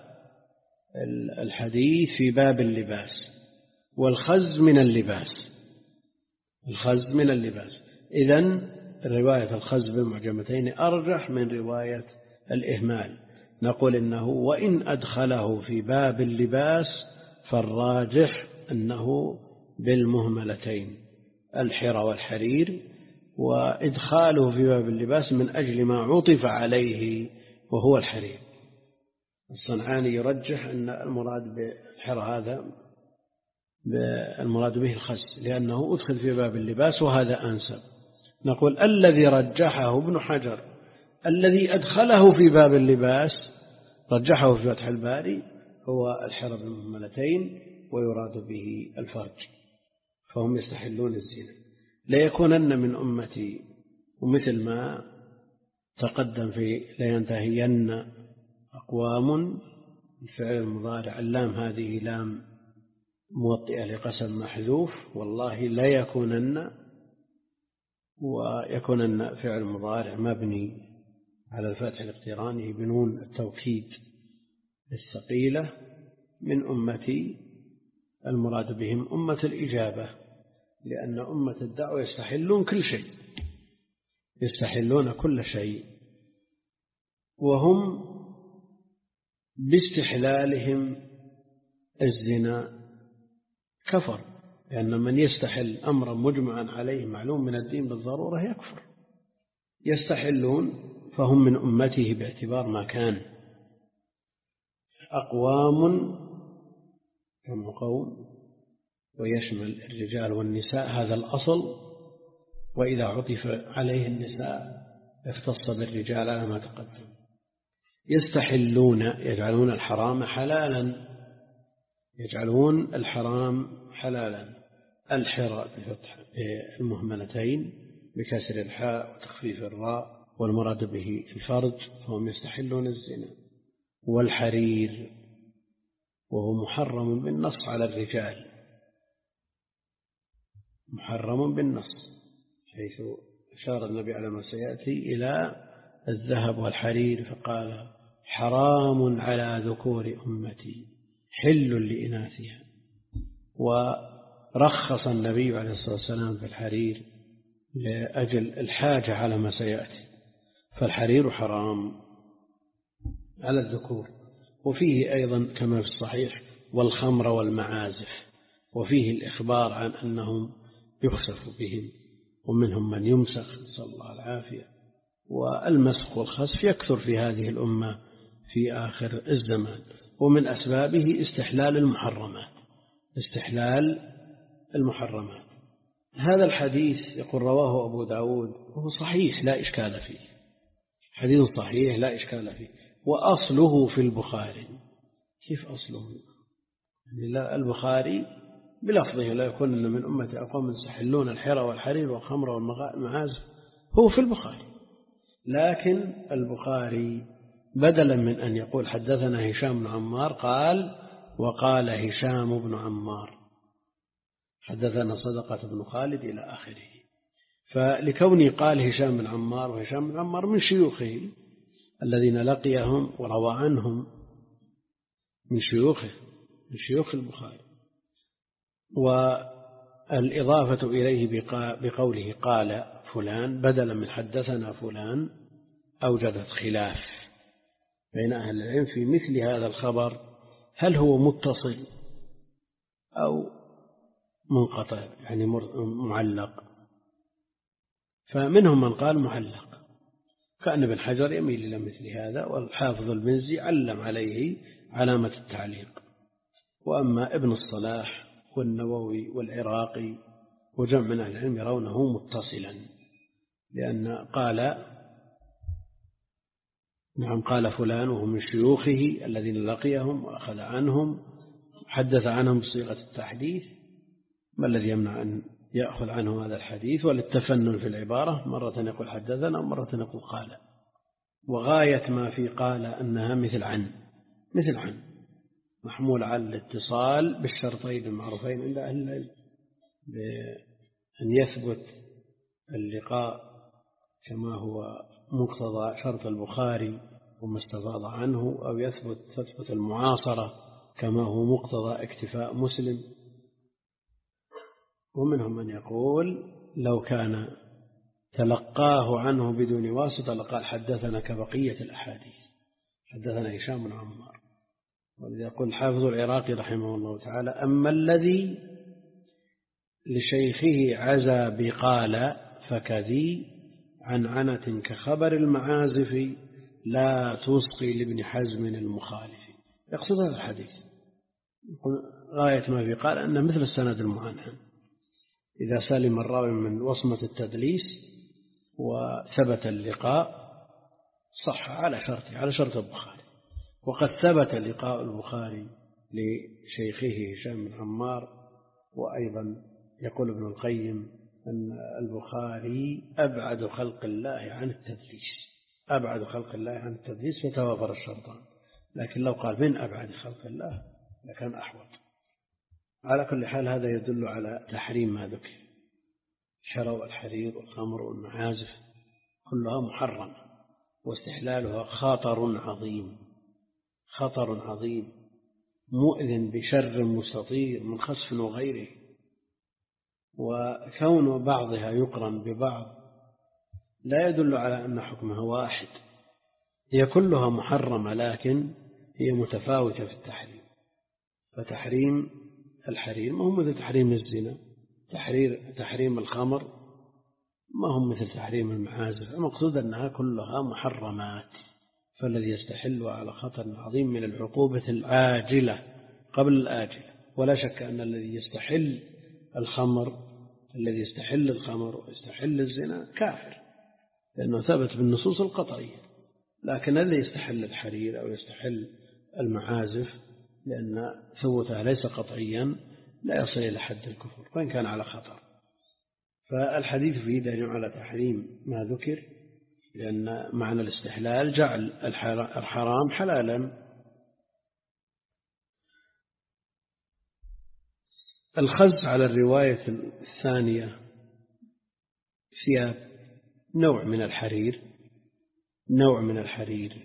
الحديث في باب اللباس، والخز من اللباس، الخز من اللباس. إذن رواية الخز بالمعجمتين أرجح من رواية الإهمال. نقول إنه وإن أدخله في باب اللباس فالراجح أنه بالمهملتين الحرى والحرير، وإدخاله في باب اللباس من أجل ما عطف عليه وهو الحرير. الصنعاني يرجح أن المراد بالحرى هذا المراد به الخز لأنه أدخل في باب اللباس وهذا أنسب. نقول الذي رجحه ابن حجر الذي أدخله في باب اللباس رجحه في فتح الباري هو الحرى بالمهملتين ويراد به الفرج، فهم يستحلون الزنا. ليكونن من أمتي، ومثل ما تقدم في لينتهين أقوام الفعل المضارع، اللام هذه لام موطئة لقسم محذوف، والله لا يكونن، ويكونن فعل مضارع مبني على الفتح الاقتراني بنون التوكيد الثقيلة. من أمتي المراد بهم أمة الإجابة، لأن أمة الدعوة يستحلون كل شيء، يستحلون كل شيء، وهم باستحلالهم الزنا كفر، لأن من يستحل أمرا مجمعا عليه معلوم من الدين بالضرورة يكفر. يستحلون فهم من أمته باعتبار ما كان. أقوام كم قوم، ويشمل الرجال والنساء، هذا الأصل، وإذا عطف عليه النساء اختص بالرجال على ما تقدم. يستحلون يجعلون الحرام حلالا، يجعلون الحرام حلالا. الحرى بفتح المهملتين بكسر الحاء وتخفيف الراء، والمراد به الفرج، فهم يستحلون الزنا. والحرير وهو محرم بالنص على الرجال، محرم بالنص، حيث أشار النبي على ما سيأتي إلى الذهب والحرير فقال حرام على ذكور أمتي حل لإناثها. ورخص النبي عليه الصلاة والسلام في الحرير لأجل الحاجة على ما سيأتي، فالحرير حرام على الذكور. وفيه أيضا كما في الصحيح والخمر والمعازف، وفيه الإخبار عن أنهم يخسف بهم، ومنهم من يمسخ، نسأل الله العافية. والمسخ والخسف يكثر في هذه الأمة في آخر الزمان، ومن أسبابه استحلال المحرمات، استحلال المحرمات. هذا الحديث يقول رواه أبو داود وهو صحيح لا إشكال فيه، حديث صحيح لا إشكال فيه، وأصله في البخاري. كيف أصله؟ يعني لا البخاري بلفظه لا يكون من أمة أقوام يستحلون الحرى والحرير والخمر والمعازف، هو في البخاري، لكن البخاري بدلا من أن يقول حدثنا هشام بن عمار قال وقال هشام بن عمار حدثنا صدقة بن خالد إلى آخره. فلكوني قال هشام بن عمار، وهشام بن عمار من شيوخه الذين لقيهم وروى عنهم، من شيوخه من شيوخ البخاري، والإضافة إليه بقوله قال فلان بدلا من حدثنا فلان أوجدت خلاف بين أهل العلم في مثل هذا الخبر، هل هو متصل أو منقطع يعني معلق. فمنهم من قال معلق، كأن ابن حجر يميل إلى مثل هذا، والحافظ المنزي علم عليه علامة التعليق. وأما ابن الصلاح والنووي والعراقي وجمع من أهل العلم يرونه متصلا، لأن قال نعم قال فلان وهم من شيوخه الذين لقيهم وأخذ عنهم حدث عنهم بصيغة التحديث، ما الذي يمنع أن يأخذ عنه هذا الحديث؟ وللتفنن في العبارة مرة يقول حدثنا ومرة يقول قال، وغاية ما في قال أنها مثل عن، مثل عن محمول على الاتصال بالشرطين المعروفين عند أهل العلم أن يثبت اللقاء كما هو مقتضى شرط البخاري وما استفاض عنه، أو يثبت تثبت المعاصرة كما هو مقتضى اكتفاء مسلم. ومنهم من يقول لو كان تلقاه عنه بدون واسطة لقال حدثنا كبقية الأحاديث، حدثنا هشام بن عمار. ولذا يقول الحافظ العراقي رحمه الله تعالى: أما الذي لشيخه عزا بقال فكذي عنعنة كخبر المعازف لا تسقي لابن حزم المخالف. يقصد هذا الحديث، يقول غاية ما في قال أنه مثل السند المعنعن، إذا سلم الراوي من وصمة التدليس وثبت اللقاء صح على شرطه، على شرط البخاري. وقد ثبت لقاء البخاري لشيخه هشام بن عمار. وأيضا يقول ابن القيم أن البخاري أبعد خلق الله عن التدليس، أبعد خلق الله عن التدليس فتوافر الشرطان. لكن لو قال من أبعد خلق الله لكان أحوط. على كل حال هذا يدل على تحريم ما ذكر، الحرى والحرير والخمر والمعازف كلها محرمة، واستحلالها خطر عظيم، خطر عظيم مؤذن بشر مستطير من خسف وغيره. وكون بعضها يقرن ببعض لا يدل على أن حكمها واحد، هي كلها محرمة لكن هي متفاوتة في التحريم. فتحريم الحرير ما هو مثل تحريم الزنا، تحرير تحريم الخمر ما هو مثل تحريم المعازف. المقصود أنها كلها محرمات، فالذي يستحل على خطر عظيم من العقوبة العاجلة قبل الآجلة. ولا شك أن الذي يستحل الخمر الذي يستحل الخمر ويستحل الزنا كافر، لأنه ثبت بالنصوص القطعية. لكن الذي يستحل الحرير أو يستحل المعازف لأن ثبوتها ليس قطعيا لا يصل إلى حد الكفر وإن كان على خطر. فالحديث فيه دليل على تحريم ما ذكر، لأن معنى الاستحلال جعل الحرام حلالا. الخز على الرواية الثانية فيها نوع من الحرير نوع من الحرير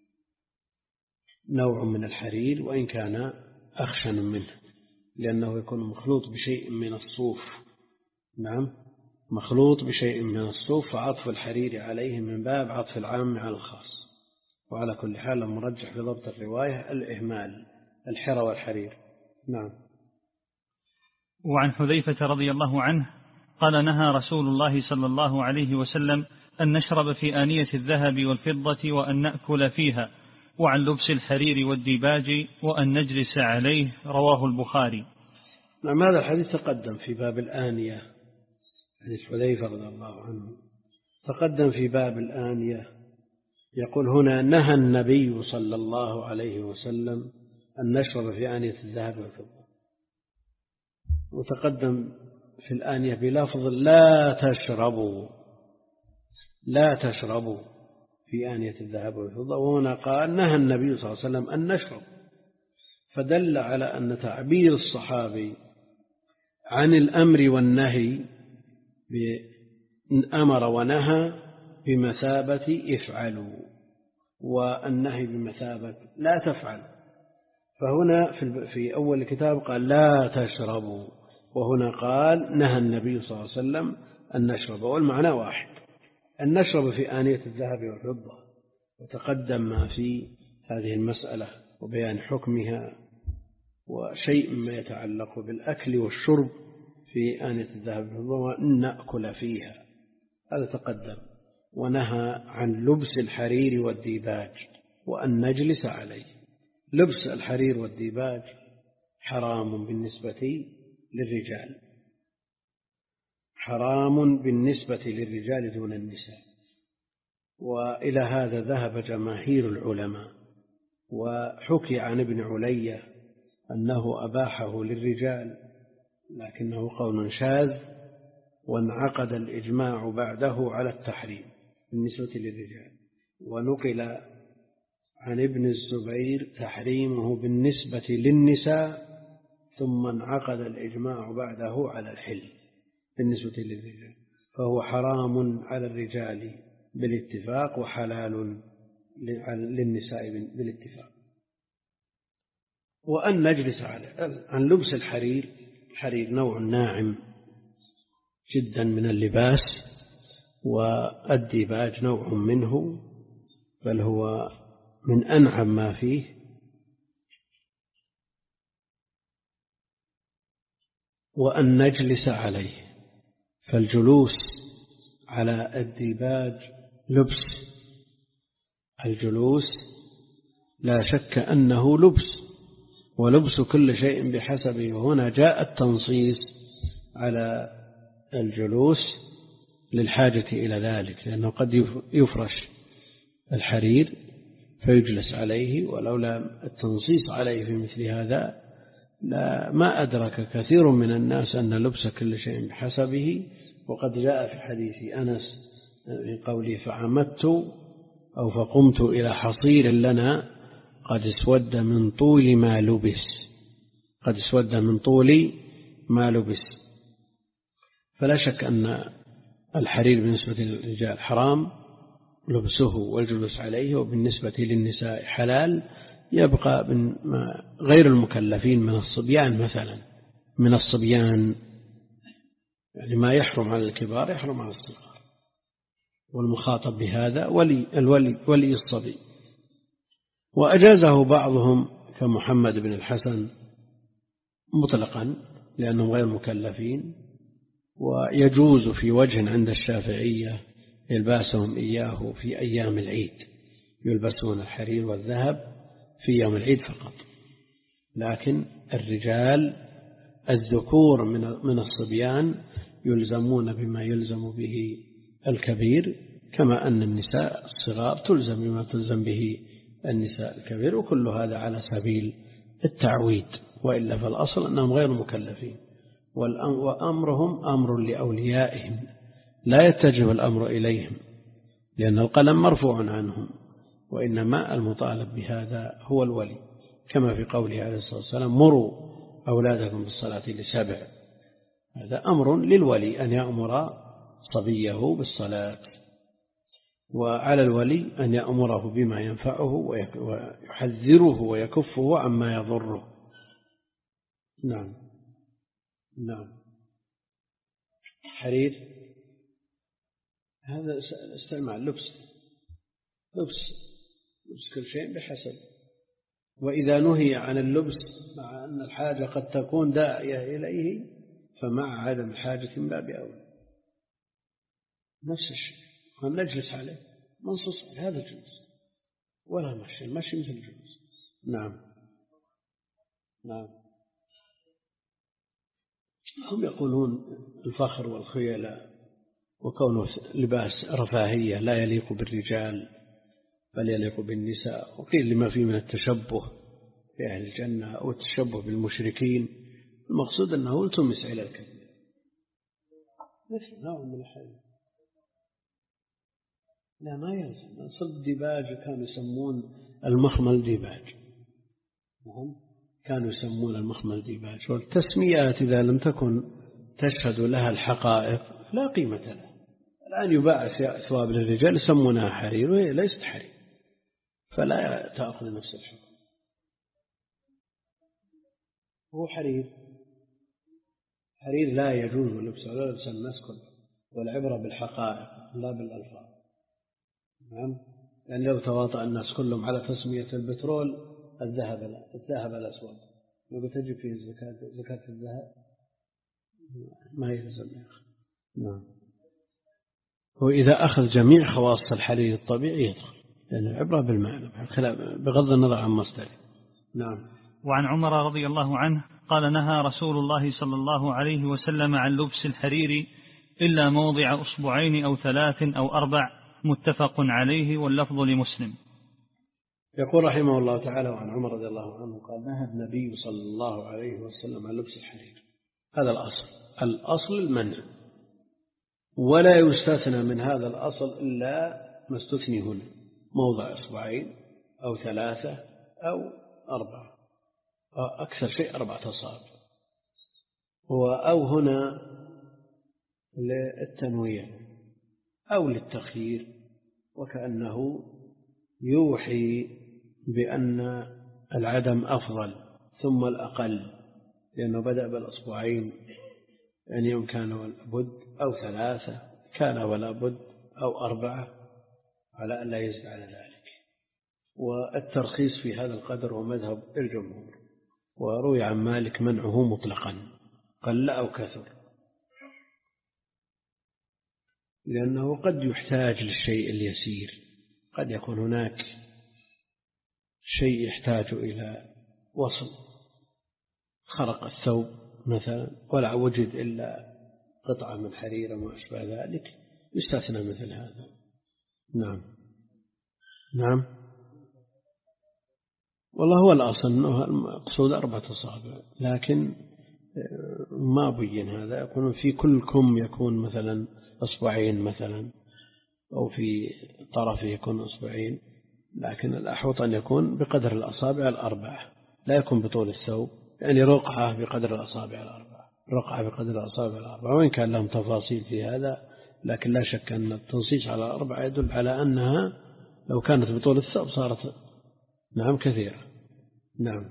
نوع من الحرير وإن كان أخشن منه، لأنه يكون مخلوط بشيء من الصوف. نعم، مخلوط بشيء من الصوف، فعطف الحرير عليه من باب عطف العام على الخاص. وعلى كل حال المرجح في ضبط الرواية الإهمال، الحرى والحرير. نعم. وعن حذيفة رضي الله عنه قال: نهى رسول الله صلى الله عليه وسلم أن نشرب في آنية الذهب والفضة وأن نأكل فيها، وعن لبس الحرير والديباج وأن نجلس عليه. رواه البخاري. نعم، هذا الحديث تقدم في باب الآنية، حديث حذيفة رضي الله عنه تقدم في باب الآنية. يقول هنا: نهى النبي صلى الله عليه وسلم أن نشرب في آنية الذهب والفضة. وتقدم في الآنية بلفظ لا تشربوا لا تشربوا في آنية الذهب والفضة، وهنا قال نهى النبي صلى الله عليه وسلم أن نشرب، فدل على أن تعبير الصحابي عن الأمر والنهي بأمر ونهى بمثابة افعلوا، والنهي بمثابة لا تفعل. فهنا في أول الكتاب قال لا تشربوا، وهنا قال نهى النبي صلى الله عليه وسلم أن نشرب، والمعنى واحد، أن نشرب في آنية الذهب والفضة. وتقدم ما في هذه المسألة وبيان حكمها وشيء ما يتعلق بالأكل والشرب في آنية الذهب والفضة وأن نأكل فيها، هذا تقدم. ونهى عن لبس الحرير والديباج وأن نجلس عليه. لبس الحرير والديباج حرام بالنسبة للرجال، حرام بالنسبة للرجال دون النساء. وإلى هذا ذهب جماهير العلماء. وحكي عن ابن علية أنه أباحه للرجال، لكنه قول شاذ، وانعقد الإجماع بعده على التحريم بالنسبة للرجال. ونقل عن ابن الزبير تحريمه بالنسبة للنساء، ثم انعقد الإجماع بعده على الحل. بالنسبة للرجال، فهو حرام على الرجال بالاتفاق وحلال للنساء بالاتفاق. وأن نجلس عليه. عن لبس الحرير، الحرير نوع ناعم جدا من اللباس، والديباج نوع منه، بل هو من أنعم ما فيه. وأن نجلس عليه، فالجلوس على الديباج لبس، الجلوس لا شك أنه لبس، ولبس كل شيء بحسبه. وهنا جاء التنصيص على الجلوس للحاجة إلى ذلك، لأنه قد يفرش الحرير فيجلس عليه، ولولا التنصيص عليه في مثل هذا لا ما أدرك كثير من الناس أن لبس كل شيء بحسبه. وقد جاء في حديث أنس من قوله فعمدت أو فقمت إلى حصير لنا قد اسود من طول ما لبس، قد اسود من طول ما لبس. فلا شك أن الحرير بالنسبة للرجال حرام لبسه والجلوس عليه، وبالنسبة للنساء حلال. يبقى غير المكلفين من الصبيان مثلا، من الصبيان يعني ما يحرم على الكبار يحرم على الصغار، والمخاطب بهذا ولي الولي ولي الصبي. وأجازه بعضهم كمحمد بن الحسن مطلقا لأنهم غير مكلفين، ويجوز في وجه عند الشافعية يلباسهم إياه في أيام العيد، يلبسون الحرير والذهب في يوم العيد فقط. لكن الرجال الذكور من الصبيان يلزمون بما يلزم به الكبير، كما أن النساء الصغار تلزم بما تلزم به النساء الكبير، وكل هذا على سبيل التعويد، وإلا فالأصل أنهم غير مكلفين، وأمرهم أمر لأوليائهم لا يتجه الأمر إليهم، لأن القلم مرفوع عنهم، وإنما المطالب بهذا هو الولي، كما في قوله عليه الصلاة والسلام مروا أولادكم بالصلاة لسبع. هذا أمر للولي أن يأمر صبيه بالصلاة، وعلى الولي أن يأمره بما ينفعه ويحذره ويكفه عما يضره. نعم نعم. حرير هذا استعمال لبس، لبس لبس كل شيء بحسب. وإذا نهي عن اللبس مع أن الحاجة قد تكون داعية إليه، فمع عدم الحاجة من باب أولى. نفس الشيء هم نجلس عليه منصوص على هذا الجلوس، ولا مشي، المشي مثل الجلوس. نعم نعم. هم يقولون الفخر والخيلاء وكونه لباس رفاهية لا يليق بالرجال بل يليق بالنساء، وقيل لما فيه من التشبه بأهل الجنة أو التشبه بالمشركين. المقصود أنه التمس إلى الكثير مثل نوع من الحياة. لا ما يلزم. صد ديباج كانوا يسمون المخمل ديباج، نعم كانوا يسمون المخمل ديباج، والتسميات إذا لم تكن تشهد لها الحقائق لا قيمة لها. الآن يباع أثواب للرجال يسمونها حرير وهي ليست حرير، فلا تأخذ نفس الحكم. هو حرير، حرير لا يجوز لبسه ولا لبس الناس كله، والعبرة بالحقائق لا بالألفاظ. نعم. يعني لو تواطأ الناس كلهم على تسمية البترول الذهب الذهب الأسود، لو تجب فيه الزكاة زكاة الذهب ما يلزم يا أخي. نعم. وإذا أخذ جميع خواص الحرير الطبيعي يدخل، لأن العبرة بالمعنى بغض النظر عن مصدره. نعم. وعن عمر رضي الله عنه قال نهى رسول الله صلى الله عليه وسلم عن لبس الحرير إلا موضع أصبعين أو ثلاث أو أربع، متفق عليه واللفظ لمسلم. يقول رحمه الله تعالى وعن عمر رضي الله عنه قال نهى النبي صلى الله عليه وسلم عن لبس الحرير. هذا الأصل، الأصل المنع، ولا يستثنى من هذا الأصل إلا ما استثني هنا، موضع أصبعين أو ثلاثة أو أربعة، أكثر شيء أربعة أصابع. أو هنا للتنويع أو للتخيير، وكأنه يوحي بأن العدم أفضل ثم الأقل، لأنه بدأ بالأصبعين، يعني يوم كان ولا بد، أو ثلاثة كان ولا بد، أو أربعة، على أن لا يزيد على ذلك. والترخيص في هذا القدر هو مذهب الجمهور، وروي عن مالك منعه مطلقا قل أو كثر، لأنه قد يحتاج للشيء اليسير، قد يكون هناك شيء يحتاج إلى وصل، خرق الثوب مثلا ولا وجد إلا قطعة من حرير وما أشبه ذلك، يستثنى مثل هذا. نعم نعم والله هو الأصل أنه المقصود أربعة أصابع، لكن ما بين هذا، يكون في كل كم يكون مثلا أصبعين مثلا، أو في طرفه يكون أصبعين، لكن الأحوط أن يكون بقدر الأصابع الأربعة، لا يكون بطول الثوب، يعني رقعة بقدر الأصابع الأربعة، رقعة بقدر الأصابع الأربعة، وإن كان لهم تفاصيل في هذا، لكن لا شك أن التنصيص على الأربعة يدل على أنها لو كانت بطول الثوب صارت نعم كثيرة. نعم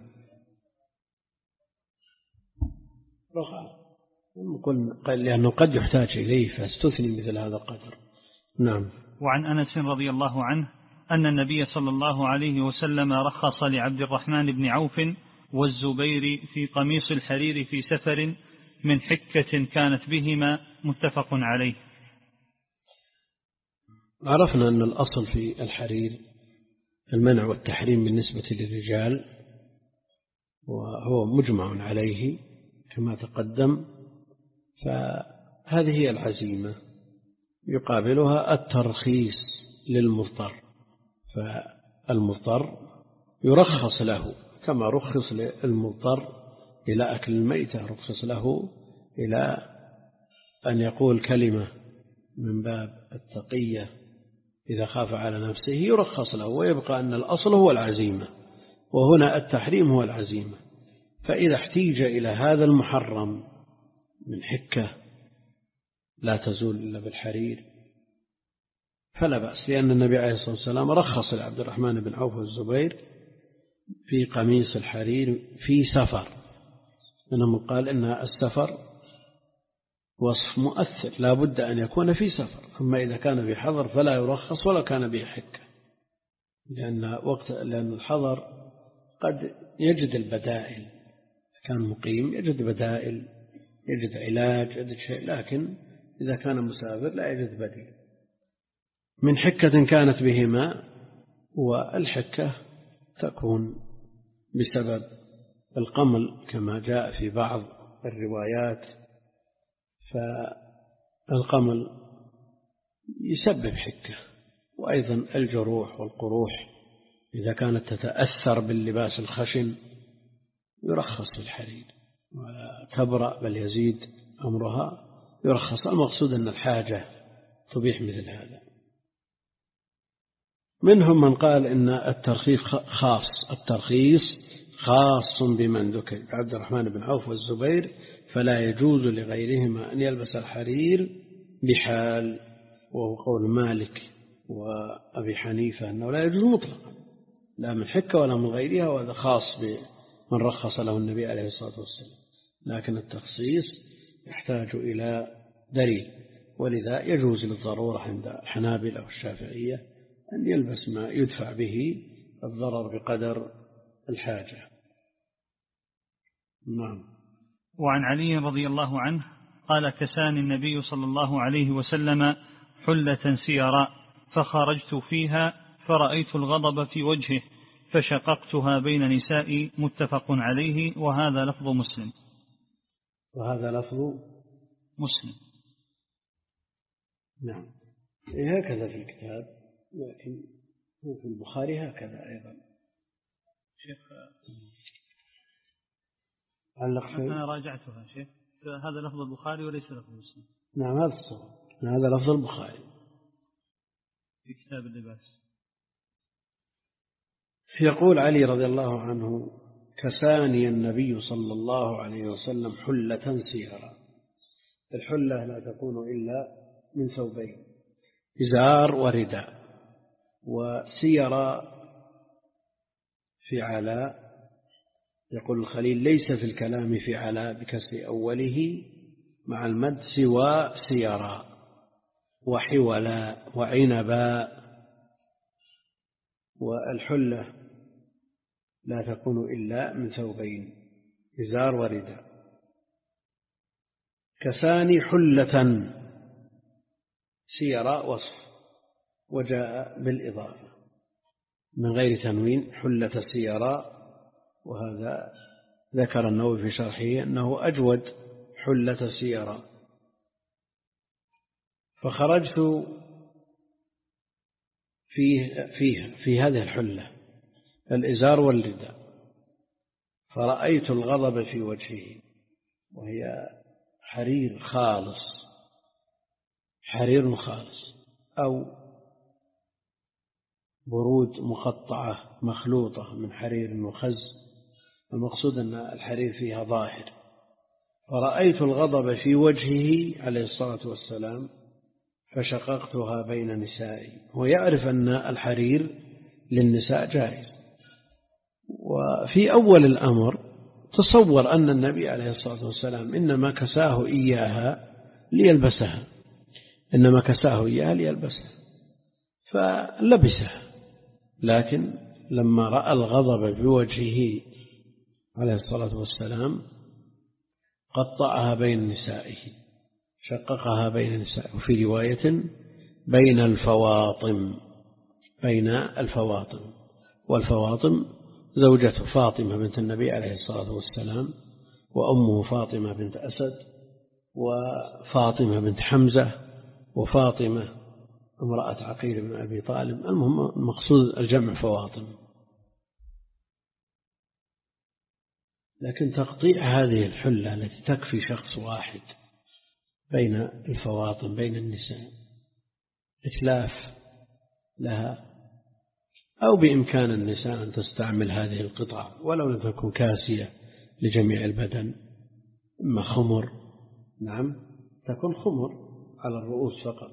رقعة، لأنه قد يحتاج إليه فاستثني مثل هذا القدر. نعم. وعن أنس رضي الله عنه أن النبي صلى الله عليه وسلم رخص لعبد الرحمن بن عوف والزبير في قميص الحرير في سفر من حكة كانت بهما، متفق عليه. عرفنا أن الأصل في الحرير المنع والتحريم بالنسبة للرجال، وهو مجمع عليه كما تقدم، فهذه هي العزيمة، يقابلها الترخيص للمضطر، فالمضطر يرخص له كما رخص للمضطر إلى أكل الميتة، رخص له إلى أن يقول كلمة من باب التقية إذا خاف على نفسه، يرخص له، ويبقى أن الأصل هو العزيمة، وهنا التحريم هو العزيمة. فإذا احتيج إلى هذا المحرم من حكة لا تزول إلا بالحرير فلا بأس، لأن النبي عليه الصلاة والسلام رخص لعبد الرحمن بن عوف والزبير في قميص الحرير في سفر، إنما قال إن السفر وصف مؤثر لا بد أن يكون في سفر، أما إذا كان في حضر فلا يرخص ولا كان به حكة، لأن وقت لأن الحضر قد يجد البدائل، كان مقيم يجد بدائل، يجد علاج، يجد شيء، لكن إذا كان مسافر لا يجد بديل. من حكة كانت بهما، والحكة تكون بسبب القمل كما جاء في بعض الروايات، فالقمل يسبب حكة، وأيضا الجروح والقروح إذا كانت تتأثر باللباس الخشن يرخص للحرير، ولا تبرأ بل يزيد أمرها يرخص. المقصود أن الحاجة تبيح مثل هذا. منهم من قال إن الترخيص خاص الترخيص خاص بمن ذكر عبد الرحمن بن عوف والزبير، فلا يجوز لغيرهما أن يلبس الحرير بحال، وهو قول مالك وأبي حنيفة أنه لا يجوز مطلقا، لا من حكة ولا من غيرها، وهذا خاص بمن رخص له النبي عليه الصلاة والسلام، لكن التخصيص يحتاج إلى دليل، ولذا يجوز للضرورة عند الحنابلة والشافعية أن يلبس ما يدفع به الضرر بقدر الحاجة. نعم. وعن علي رضي الله عنه قال: كساني النبي صلى الله عليه وسلم حلة سيراء فخرجت فيها فرأيت الغضب في وجهه فشققتها بين نسائي، متفق عليه، وهذا لفظ مسلم. وهذا لفظ مسلم. نعم. هكذا في الكتاب، لكن في البخاري هكذا أيضا. شيخ علق أنا راجعتها شيخ، هذا لفظ البخاري وليس لفظ مسلم. نعم هذا الصواب، هذا لفظ البخاري في كتاب اللباس. يقول علي رضي الله عنه: كساني النبي صلى الله عليه وسلم حلة سيرا، الحلة لا تكون إلا من ثوبين: إزار ورداء. وسير فعلاء، يقول الخليل: ليس في الكلام فعلاء بكسر أوله مع المد سوى سيرا وحولا وعنبا. والحلة لا تكون إلا من ثوبين: إزار ورداء. كساني حلة، سيرا وصف وجاء بالإضافة من غير تنوين: حلة سيرا. وهذا ذكر النووي في شرحه أنه أجود: حلة سيرا. فخرجت فيه فيه في هذه الحلة الإزار والرداء، فرأيت الغضب في وجهه، وهي حرير خالص، حرير خالص، أو برود مقطعة مخلوطة من حرير وخز، المقصود أن الحرير فيها ظاهر. فرأيت الغضب في وجهه عليه الصلاة والسلام فشققتها بين نسائي. ويعرف أن الحرير للنساء جائز. وفي أول الأمر تصور أن النبي عليه الصلاة والسلام إنما كساه إياها ليلبسها، إنما كساه إياها ليلبسها فلبسها. لكن لما رأى الغضب بوجهه عليه الصلاة والسلام قطعها بين نسائه، شققها بين نسائه. وفي رواية: بين الفواطم، بين الفواطم. والفواطم زوجته فاطمة بنت النبي عليه الصلاة والسلام، وأمه فاطمة بنت أسد، وفاطمة بنت حمزة، وفاطمة امرأة عقيل بن أبي طالب. المهم المقصود الجمع فواطم. لكن تقطيع هذه الحلة التي تكفي شخص واحد بين الفواطم بين النساء إتلاف لها. أو بإمكان النساء أن تستعمل هذه القطع ولو لم تكن كاسية لجميع البدن، إما خمر، نعم تكون خمر على الرؤوس فقط.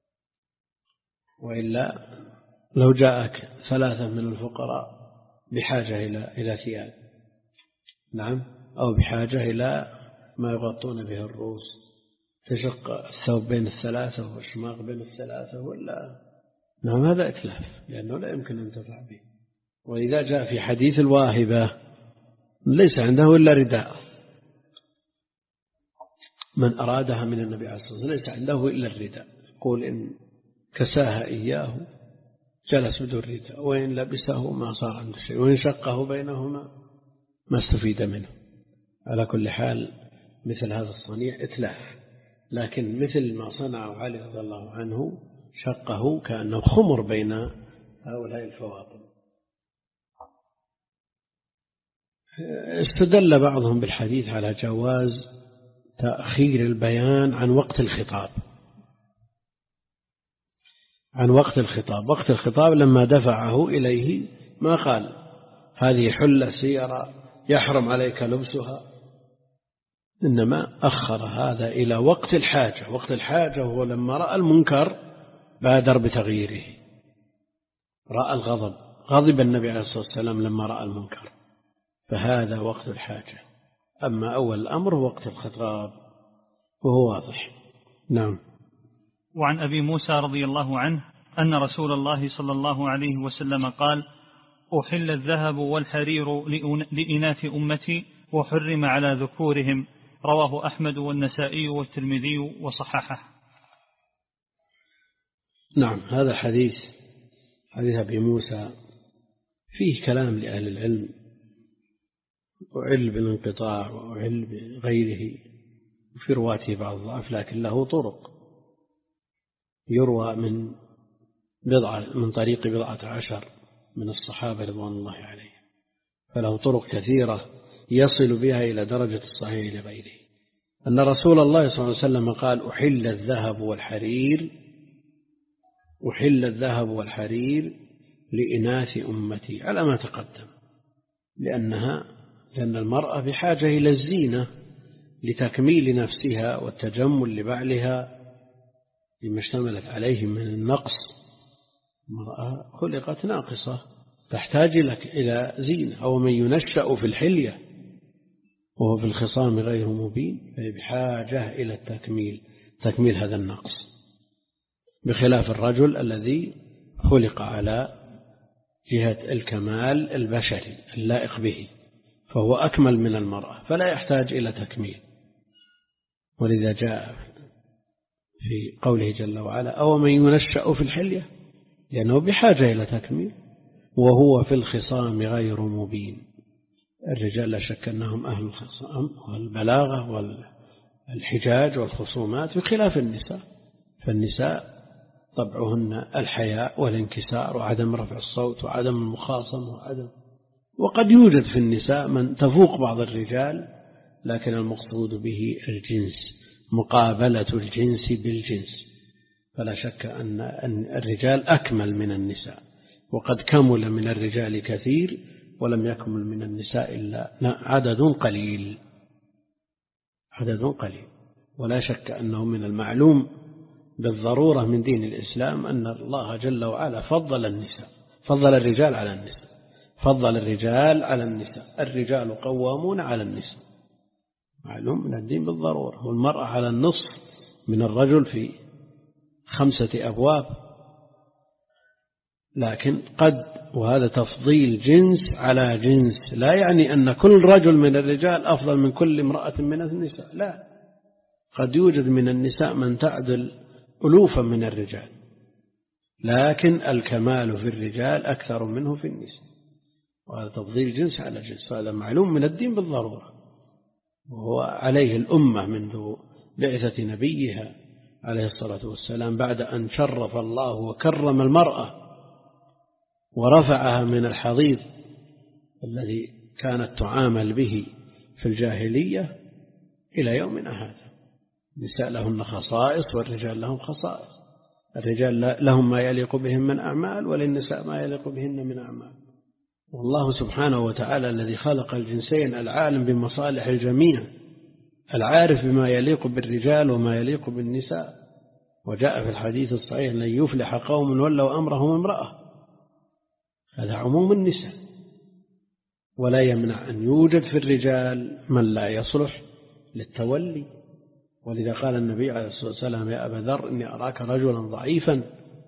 وإلا لو جاءك ثلاثة من الفقراء بحاجة إلى إلى ثياب، نعم، أو بحاجة إلى ما يغطون به الرؤوس، تشق الثوب بين الثلاثة والشماغ بين الثلاثة، ولا نعم هذا إتلاف، لأنه لا يمكن أن تفعل به. وإذا جاء في حديث الواهبة ليس عنده إلا رداء، من أرادها من النبي عليه الصلاة والسلام ليس عنده إلا الرداء، يقول إن كساها إياه جلس بدون رداء، وإن لبسه ما صار عنده شيء، وإن شقه بينهما ما استفيد منه. على كل حال مثل هذا الصنيع إتلاف. لكن مثل ما صنعه علي رضي الله عنه، شقه كأنه خمر بين هؤلاء الفواطم. استدل بعضهم بالحديث على جواز تأخير البيان عن وقت الخطاب، عن وقت الخطاب. وقت الخطاب لما دفعه إليه ما قال هذه حلة سيرة يحرم عليك لبسها، إنما أخر هذا إلى وقت الحاجة. وقت الحاجة هو لما رأى المنكر بادر بتغييره، رأى الغضب، غضب النبي عليه الصلاة والسلام لما رأى المنكر، فهذا وقت الحاجة. أما أول الأمر وقت الخطاب وهو واضح. نعم. وعن أبي موسى رضي الله عنه أن رسول الله صلى الله عليه وسلم قال: أحل الذهب والحرير لإناث أمتي وحرم على ذكورهم. رواه أحمد والنسائي والترمذي وصححه. نعم، هذا حديث حديث أبي موسى فيه كلام لأهل العلم، وعل بالانقطاع وعل بغيره، وفي رواته بعض الضعف، لكن له طرق، يروى من بضعة من طريق بضعة عشر من الصحابة رضوان الله عليهم، فله طرق كثيرة يصل بها إلى درجة الصحيح لغيره. أن رسول الله صلى الله عليه وسلم قال: أحل الذهب والحرير أحل الذهب والحرير لإناث أمتي، على ما تقدم، لأنها لأن المرأة بحاجة إلى الزينة لتكميل نفسها والتجمل لبعلها لما اشتملت عليه من النقص. المرأة خلقت ناقصة تحتاج لك إلى زينة، أو من ينشأ في الحلية وهو في الخصام غير مبين، بحاجة إلى التكميل، تكميل هذا النقص، بخلاف الرجل الذي خلق على جهة الكمال البشري اللائق به، فهو أكمل من المرأة فلا يحتاج إلى تكميل. ولذا جاء في قوله جل وعلا أو من ينشأ في الحلية، لأنه بحاجة إلى تكميل، وهو في الخصام غير مبين. الرجال لا شك أنهم أهل الخصام والبلاغة والحجاج والخصومات بخلاف النساء، فالنساء طبعهن الحياء والانكسار وعدم رفع الصوت وعدم المخاصمة وعدم، وقد يوجد في النساء من تفوق بعض الرجال، لكن المقصود به الجنس، مقابلة الجنس بالجنس. فلا شك أن الرجال أكمل من النساء، وقد كمل من الرجال كثير ولم يكمل من النساء إلا عدد قليل عدد قليل. ولا شك أنه من المعلوم بالضرورة من دين الإسلام أن الله جل وعلا فضل النساء، فضل الرجال على النساء، فضل الرجال على النساء. الرجال قوامون على النساء، معلوم من الدين بالضرورة. والمرأة على النصف من الرجل في خمسة أبواب، لكن قد، وهذا تفضيل جنس على جنس، لا يعني أن كل رجل من الرجال أفضل من كل امرأة من النساء، لا، قد يوجد من النساء من تعدل ألوفا من الرجال، لكن الكمال في الرجال أكثر منه في النساء، وهذا تفضيل جنس على جنس، فهذا معلوم من الدين بالضرورة، وهو عليه الأمة منذ بعثة نبيها عليه الصلاة والسلام، بعد أن شرف الله وكرم المرأة ورفعها من الحضيض الذي كانت تعامل به في الجاهلية إلى يومنا هذا. النساء لهن خصائص والرجال لهم خصائص، الرجال لهم ما يليق بهم من أعمال، وللنساء ما يليق بهن من أعمال. والله سبحانه وتعالى الذي خلق الجنسين العالم بمصالح الجميع، العارف بما يليق بالرجال وما يليق بالنساء. وجاء في الحديث الصحيح لن يفلح قوم ولوا أمرهم امرأة، هذا عموم النساء، ولا يمنع أن يوجد في الرجال من لا يصلح للتولي. ولذا قال النبي عليه الصلاة والسلام يا أبا ذر إني أراك رجلا ضعيفا،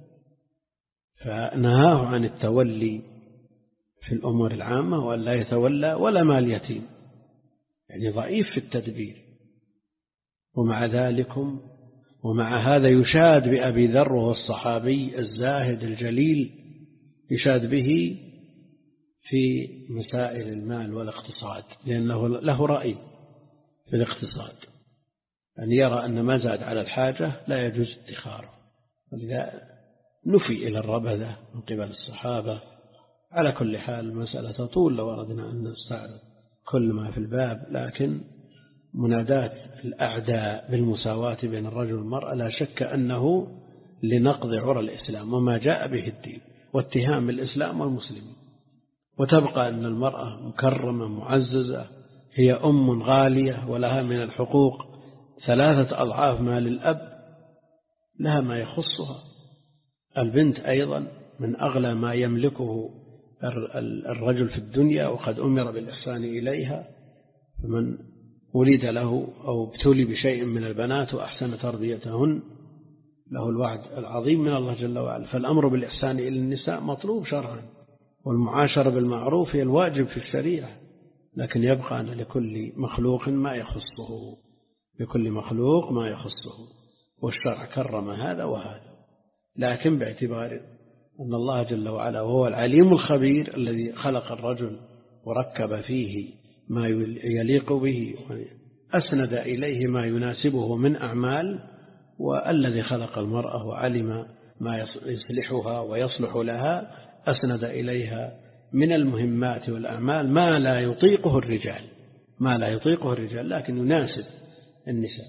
فنهاه عن التولي في الأمور العامة، وأن لا يتولى ولا مال يتيم، يعني ضعيف في التدبير. ومع ذلك ومع هذا يشاد بأبي ذر وهو الصحابي الزاهد الجليل، يشاد به في مسائل المال والاقتصاد، لأنه له رأي في الاقتصاد، أن يرى أن ما زاد على الحاجة لا يجوز ادخاره. ولذا نفي إلى الربذة من قبل الصحابة. على كل حال المسألة تطول لو أردنا أن نستعرض كل ما في الباب، لكن منادات الأعداء بالمساواة بين الرجل والمرأة لا شك أنه لنقض عرى الإسلام وما جاء به الدين، واتهام الإسلام والمسلمين. وتبقى أن المرأة مكرمة معززة، هي أم غالية، ولها من الحقوق ثلاثة أضعاف ما للأب، لها ما يخصها. البنت أيضا من أغلى ما يملكه الرجل في الدنيا، وقد أمر بالإحسان إليها، فمن ولد له أو ابتلي بشيء من البنات وأحسن تربيتهن له الوعد العظيم من الله جل وعلا. فالأمر بالإحسان إلى النساء مطلوب شرعا، والمعاشرة بالمعروف هي الواجب في الشريعة، لكن يبقى أن لكل مخلوق ما يخصه، لكل مخلوق ما يخصه، والشرع كرم هذا وهذا، لكن باعتبار أن الله جل وعلا وهو العليم الخبير الذي خلق الرجل وركب فيه ما يليق به، أسند إليه ما يناسبه من أعمال، والذي خلق المرأة وعلم ما يصلحها ويصلح لها أسند إليها من المهمات والأعمال ما لا يطيقه الرجال، ما لا يطيقه الرجال لكن يناسب النساء.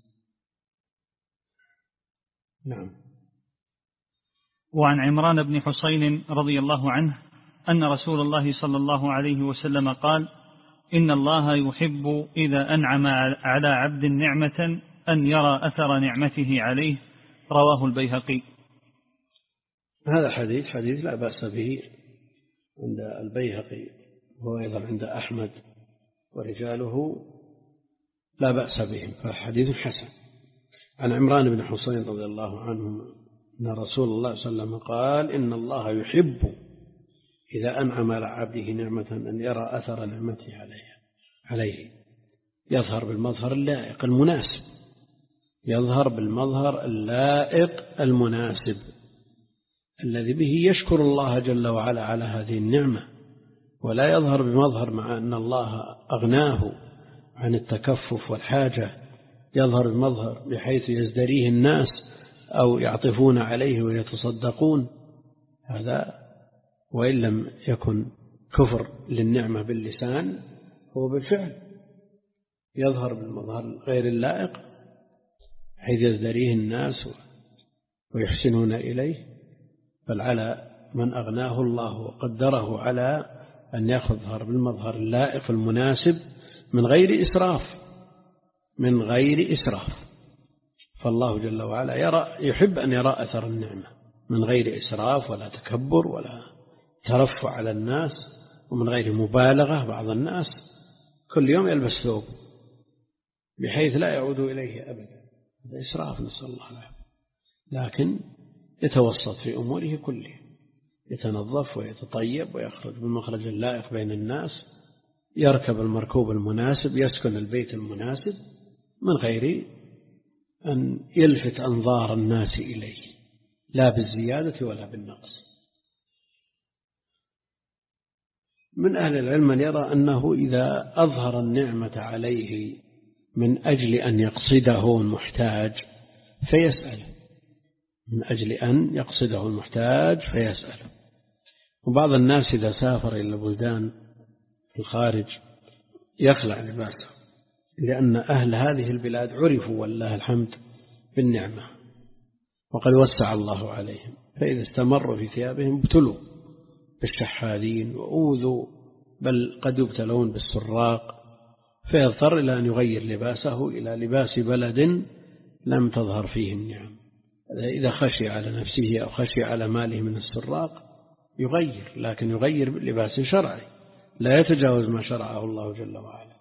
نعم. وعن عمران بن حسين رضي الله عنه أن رسول الله صلى الله عليه وسلم قال إن الله يحب إذا أنعم على عبد نعمة أن يرى أثر نعمته عليه، رواه البيهقي. هذا حديث حديث لا بأس به عند البيهقي، وهو أيضا عند أحمد ورجاله لا بأس بهم، فحديث حسن. عن عمران بن حسين رضي الله عنه أن رسول الله صلى الله عليه وسلم قال: إن الله يحب إذا أنعم على عبده نعمة أن يرى أثر نعمته عليه عليه يظهر بالمظهر اللائق المناسب يظهر بالمظهر اللائق المناسب الذي به يشكر الله جل وعلا على هذه النعمة، ولا يظهر بمظهر مع أن الله أغناه عن التكفف والحاجة، يظهر بمظهر بحيث يزدريه الناس أو يعطفون عليه ويتصدقون. هذا وإن لم يكن كفر للنعمة باللسان هو بالفعل يظهر بالمظهر غير اللائق حيث يزدريه الناس ويحسنون إليه، بل على من أغناه الله وقدره على أن يظهر بالمظهر اللائق المناسب من غير إسراف من غير إسراف فالله جل وعلا يرى يحب أن يرى أثر النعمة من غير إسراف ولا تكبر ولا ترفع على الناس، ومن غير مبالغة. بعض الناس كل يوم يلبس ثوب بحيث لا يعود إليه أبدا، هذا إسراف نسأل الله العافية. لكن يتوسط في أموره كلها، يتنظف ويتطيب ويخرج بالمخرج اللائق بين الناس، يركب المركوب المناسب، يسكن البيت المناسب من غير أن يلفت أنظار الناس إليه، لا بالزيادة ولا بالنقص. من أهل العلم من يرى أنه إذا أظهر النعمة عليه من أجل أن يقصده المحتاج فيسأله من أجل أن يقصده المحتاج فيسأله. وبعض الناس إذا سافر إلى البلدان في الخارج يخلع لباسه، لأن أهل هذه البلاد عرفوا والله الحمد بالنعمة وقد وسع الله عليهم، فإذا استمروا في ثيابهم ابتلوا بالشحاذين وأوذوا، بل قد يبتلون بالسراق، فيضطر إلى أن يغير لباسه إلى لباس بلد لم تظهر فيه النعم. إذا خشي على نفسه أو خشي على ماله من السراق يغير، لكن يغير بلباس شرعي لا يتجاوز ما شرعه الله جل وعلا.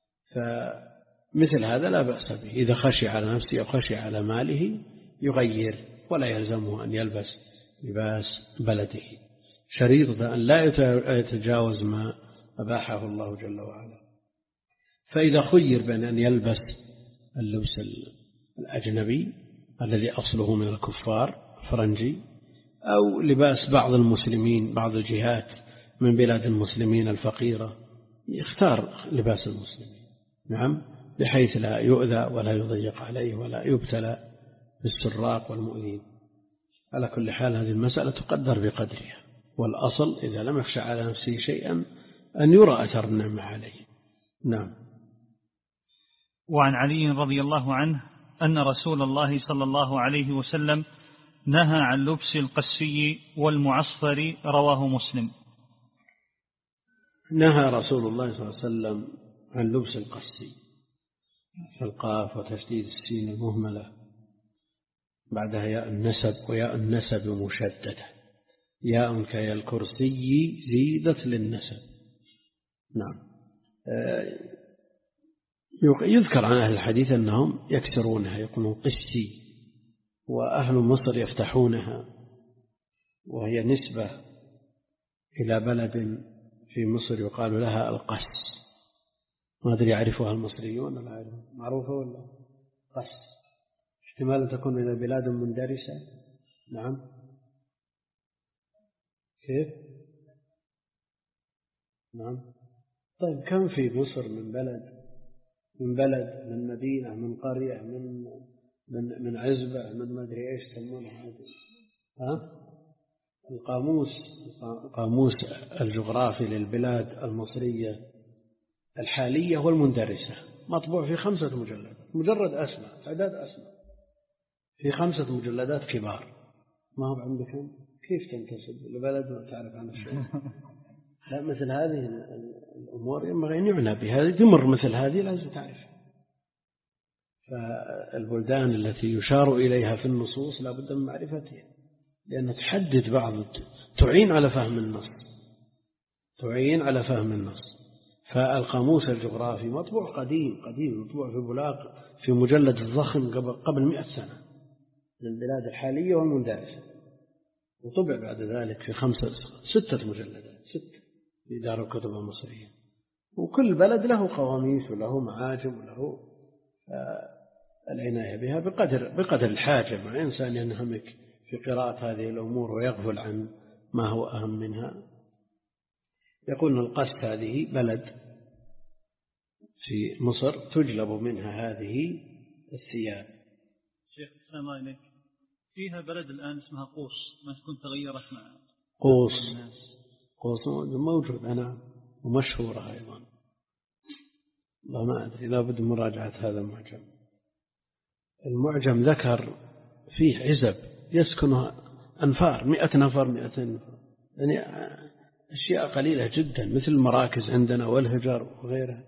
فمثل هذا لا بأس به، إذا خشي على نفسه أو خشي على ماله يغير، ولا يلزمه أن يلبس لباس بلده، شريطة أن لا يتجاوز ما أباحه الله جل وعلا. فإذا خير بين أن يلبس اللبس الأجنبي الذي أصله من الكفار فرنجي، أو لباس بعض المسلمين بعض الجهات من بلاد المسلمين الفقيرة، يختار لباس المسلمين، نعم، بحيث لا يؤذى ولا يضيق عليه ولا يبتلى بالسراق والمؤذين. على كل حال هذه المسألة تقدر بقدرها، والأصل إذا لم يخشى على نفسه شيئا أن يرى أثر النعمة عليه. نعم. وعن علي رضي الله عنه أن رسول الله صلى الله عليه وسلم نهى عن لبس القسي والمعصفر، رواه مسلم. نهى رسول الله صلى الله عليه وسلم عن لبس القسي، القاف وتشديد السين المهملة بعدها ياء النسب، وياء النسب مشددة، ياء كيا الكرسي زيدت للنسب. نعم. يذكر عن أهل الحديث أنهم يكسرونها يقولون قسي، وأهل مصر يفتحونها، وهي نسبة إلى بلد في مصر يقال لها القس، ما أدري يعرفها المصريون ولا يعرفون، معروفة ولا قس، احتمال أن تكون من بلاد مندرسة. نعم. كيف؟ نعم. طيب كم في مصر من بلد من بلد من مدينة من قرية من من من عزبة من ما أدري إيش يسمونها هذه، ها؟ القاموس قاموس الجغرافي للبلاد المصرية الحالية والمندرسة مطبوع في خمسة مجلدات، مجرد أسماء تعداد أسماء في خمسة مجلدات كبار. ما هو عندكم كيف تنتسب لبلد ما تعرف عن الشيء؟ لا مثل هذه أمور ينبغي أن يعنى بها، تمر مثل هذه لازم تعرف. فالبلدان التي يشار إليها في النصوص لا بد من معرفتها، لأن تحدد بعض، تعين على فهم النص، تعين على فهم النص. فالقاموس الجغرافي مطبوع قديم قديم، مطبوع في بلاق في مجلد الضخم قبل قبل مئة سنة للبلاد الحالية والمندرسة، وطبع بعد ذلك في خمسة ستة مجلدات ستة في دار الكتب المصرية. وكل بلد له قواميس وله معاجم وله العناية بها بقدر بقدر الحاجة. مع إنسان ينهمك في قراءة هذه الأمور ويغفل عن ما هو أهم منها. يقول القس هذه بلد في مصر تجلب منها هذه الثياب. شيخ السلام عليك، فيها بلد الآن اسمها قوس، ما تكون تغيرت مع قوس الناس. قوس موجود أنا ومشهورة أيضا، والله ما أدري، لا بد من مراجعة هذا المعجم. المعجم ذكر فيه عزب يسكنها أنفار، مئة نفر مئتين نفر، يعني أشياء قليلة جدا مثل المراكز عندنا والهجر وغيرها.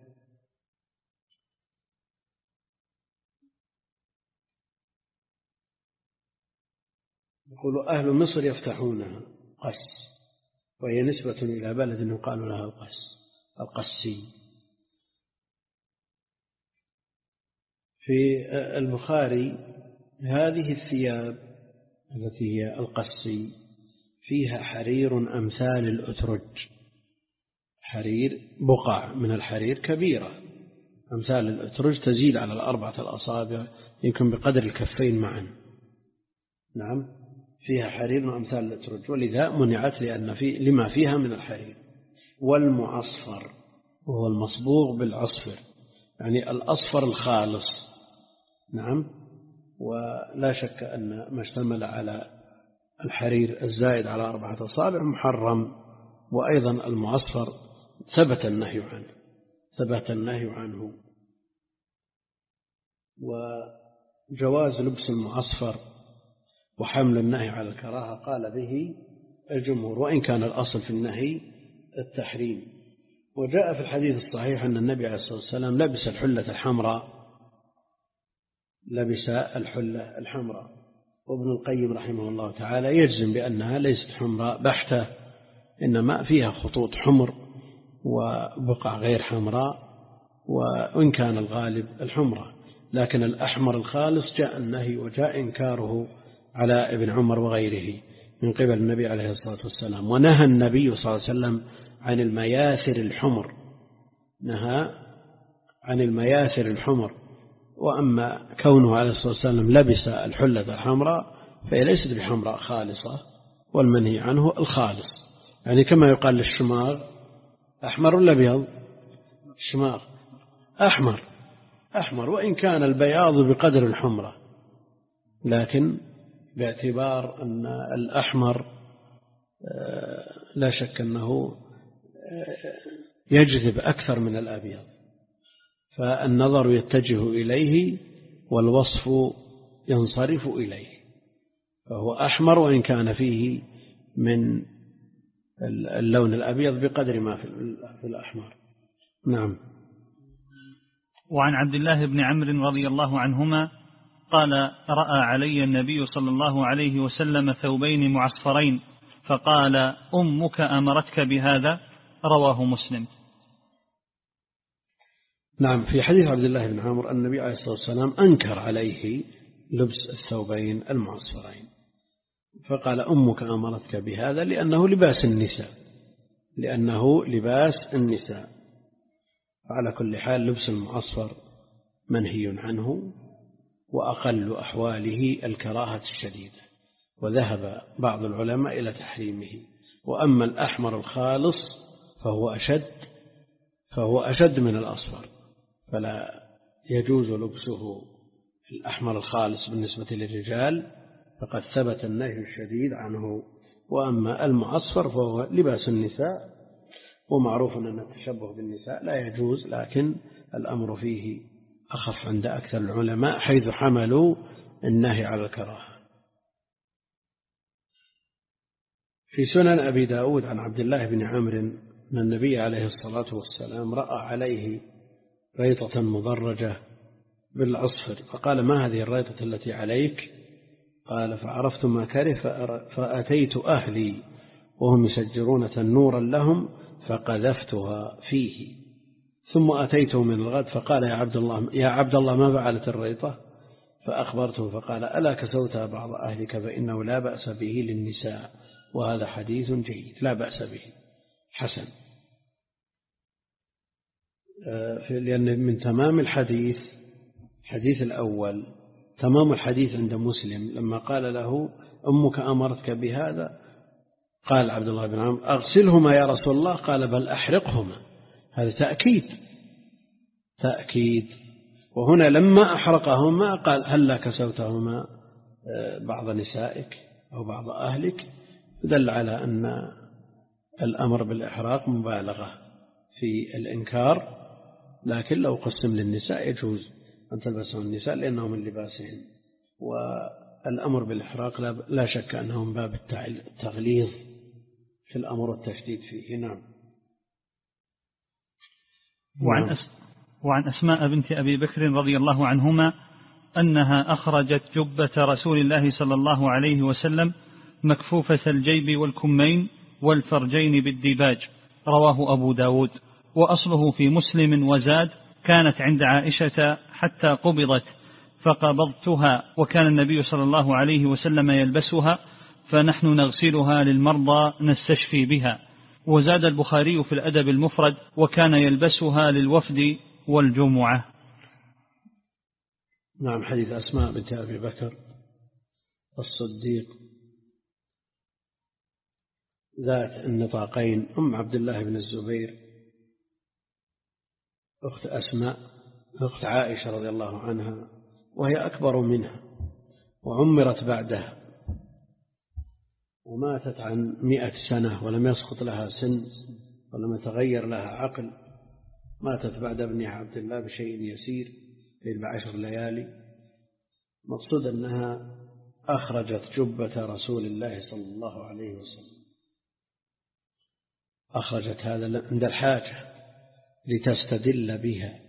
يقول أهل مصر يفتحونها قس، وهي نسبة إلى بلد يقال لها القس القسي. في البخاري هذه الثياب التي هي القسي فيها حرير أمثال الأترج، حرير بقع من الحرير كبيرة أمثال الأترج تزيد على الأربعة الأصابع يمكن بقدر الكفين معا. نعم، فيها حرير أمثال الأترج، ولذا منعت لأن في لما فيها من الحرير. والمعصفر وهو المصبوغ بالعصفر، يعني الأصفر الخالص. نعم، ولا شك أن ما اشتمل على الحرير الزائد على أربعة أصابع محرم. وأيضا المعصفر ثبت النهي عنه ثبت النهي عنه وجواز لبس المعصفر وحمل النهي على الكراهة قال به الجمهور، وإن كان الأصل في النهي التحريم. وجاء في الحديث الصحيح أن النبي عليه الصلاة والسلام لبس الحلة الحمراء لبس الحلة الحمراء وابن القيم رحمه الله تعالى يجزم بأنها ليست حمراء بحتة، إنما فيها خطوط حمر وبقع غير حمراء، وإن كان الغالب الحمراء، لكن الأحمر الخالص جاء النهي وجاء إنكاره على ابن عمر وغيره من قبل النبي عليه الصلاة والسلام. ونهى النبي صلى الله عليه وسلم عن المياثر الحمر، نهى عن المياثر الحمر. وأما كونه عليه الصلاة والسلام لبس الحلة الحمراء فهي ليست بحمراء خالصة، والمنهي عنه الخالص، يعني كما يقال للشماغ أحمر ولا أبيض؟ الشماغ أحمر أحمر وإن كان البياض بقدر الحمرة، لكن باعتبار أن الأحمر لا شك أنه يجذب أكثر من الأبيض، فالنظر يتجه إليه والوصف ينصرف إليه، فهو أحمر وإن كان فيه من اللون الأبيض بقدر ما في الأحمر. نعم. وعن عبد الله بن عمرو رضي الله عنهما قال: رأى علي النبي صلى الله عليه وسلم ثوبين معصفرين فقال: أمك أمرتك بهذا؟ رواه مسلم. نعم، في حديث عبد الله بن عمرو النبي عليه الصلاة والسلام أنكر عليه لبس الثوبين المعصفرين، فقال: أمك أمرتك بهذا، لأنه لباس النساء لأنه لباس النساء. على كل حال لبس المعصفر منهي عنه، وأقل أحواله الكراهة الشديدة، وذهب بعض العلماء إلى تحريمه. وأما الأحمر الخالص فهو أشد فهو أشد من الأصفر، فلا يجوز لبسه الأحمر الخالص بالنسبة للرجال، فقد ثبت النهي الشديد عنه. وأما المعصفر فهو لباس النساء، ومعروف أن التشبه بالنساء لا يجوز، لكن الأمر فيه أخف عند أكثر العلماء حيث حملوا النهي على الكراهة. في سنن أبي داود عن عبد الله بن عمرو أن النبي عليه الصلاة والسلام رأى عليه ريطة مضرجة بالعصفر فقال ما هذه الريطة التي عليك؟ قال فعرفت ما كره فأتيت أهلي وهم يسجرون تنورا لهم فقذفتها فيه ثم أتيته من الغد فقال يا عبد الله يا عبد الله ما فعلت الريطة؟ فأخبرته فقال ألا كسوتها بعض أهلك فإنه لا بأس به للنساء وهذا حديث جيد لا بأس به حسن. لأن من تمام الحديث الحديث الأول تمام الحديث عند مسلم لما قال له أمك أمرتك بهذا قال عبد الله بن عمرو أغسلهما يا رسول الله قال بل أحرقهما. هذا تأكيد تأكيد. وهنا لما أحرقهما قال هل كسوتهما بعض نسائك أو بعض أهلك دل على أن الأمر بالإحراق مبالغة في الإنكار لكن لو قسم للنساء يجوز أن تلبسه النساء لأنه من لباسهن والأمر بالإحراق لا شك أنه من باب التغليظ في الأمر والتشديد فيه. نعم. وعن, أس وعن أسماء بنت أبي بكر رضي الله عنهما أنها أخرجت جبة رسول الله صلى الله عليه وسلم مكفوفة الجيب والكمين والفرجين بالديباج رواه أبو داود وأصله في مسلم وزاد كانت عند عائشة حتى قبضت فقبضتها وكان النبي صلى الله عليه وسلم يلبسها فنحن نغسلها للمرضى نستشفي بها. وزاد البخاري في الأدب المفرد وكان يلبسها للوفد والجمعة. نعم. حديث أسماء بنت أبي بكر الصديق ذات النطاقين أم عبد الله بن الزبير أخت أسماء أخت عائشة رضي الله عنها وهي أكبر منها وعمرت بعدها وماتت عن مئة سنة ولم يسقط لها سن ولم يتغير لها عقل. ماتت بعد ابنها عبد الله بشيء يسير بعشر ليالي. مقصود أنها أخرجت جبة رسول الله صلى الله عليه وسلم أخرجت هذا عند الحاجة لتستدل بها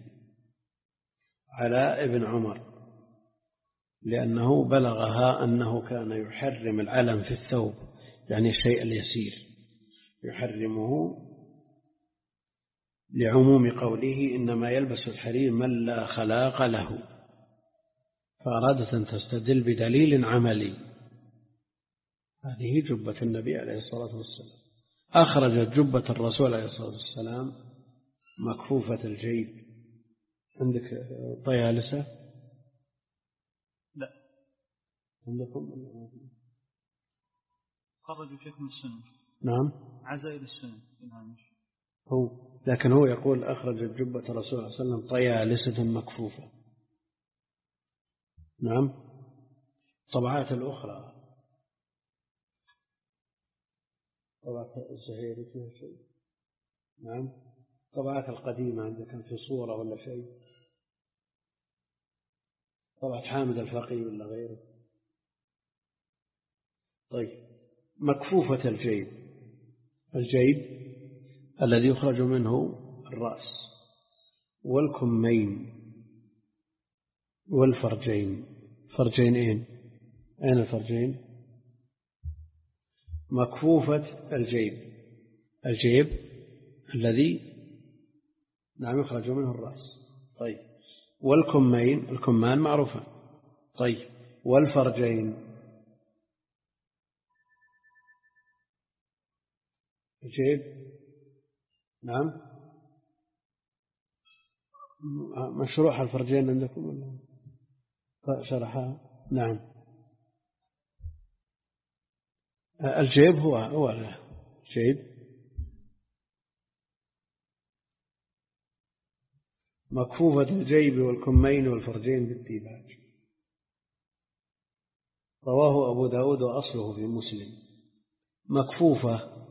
على ابن عمر لأنه بلغها أنه كان يحرم العلم في الثوب يعني الشيء اليسير يحرمه لعموم قوله إنما يلبس الحرير من لا خلاق له فأرادت أن تستدل بدليل عملي. هذه جبة النبي عليه الصلاة والسلام. أخرجت جبة الرسول عليه الصلاة والسلام مكفوفة الجيب. عندك طيالسة؟ لا. عندكم؟ خرجوا شيخ من السنة. نعم. عزائل السنة. هو لكن هو يقول أخرجت جبة الرسول صلى الله عليه وسلم طيالسة مكفوفة. نعم. طبعات الأخرى طبعات الزهيري فيها شيء. نعم. طبعات القديمة عندك كان في صورة ولا شيء. طبعات حامد الفقي ولا غيره. طيب. مكفوفة الجيب الجيب الذي يخرج منه الرأس والكمين والفرجين. فرجين أين أين الفرجين؟ مكفوفة الجيب الجيب الذي نعم يخرج منه الرأس. طيب. والكمين الكمان معروفة. طيب. والفرجين الجيب نعم مشروح الفرجين عندكم ولا شرحها؟ نعم. الجيب هو هو الجيب مكفوفة الجيب والكمين والفرجين بالديباج. رواه أبو داود وأصله في مسلم. مكفوفة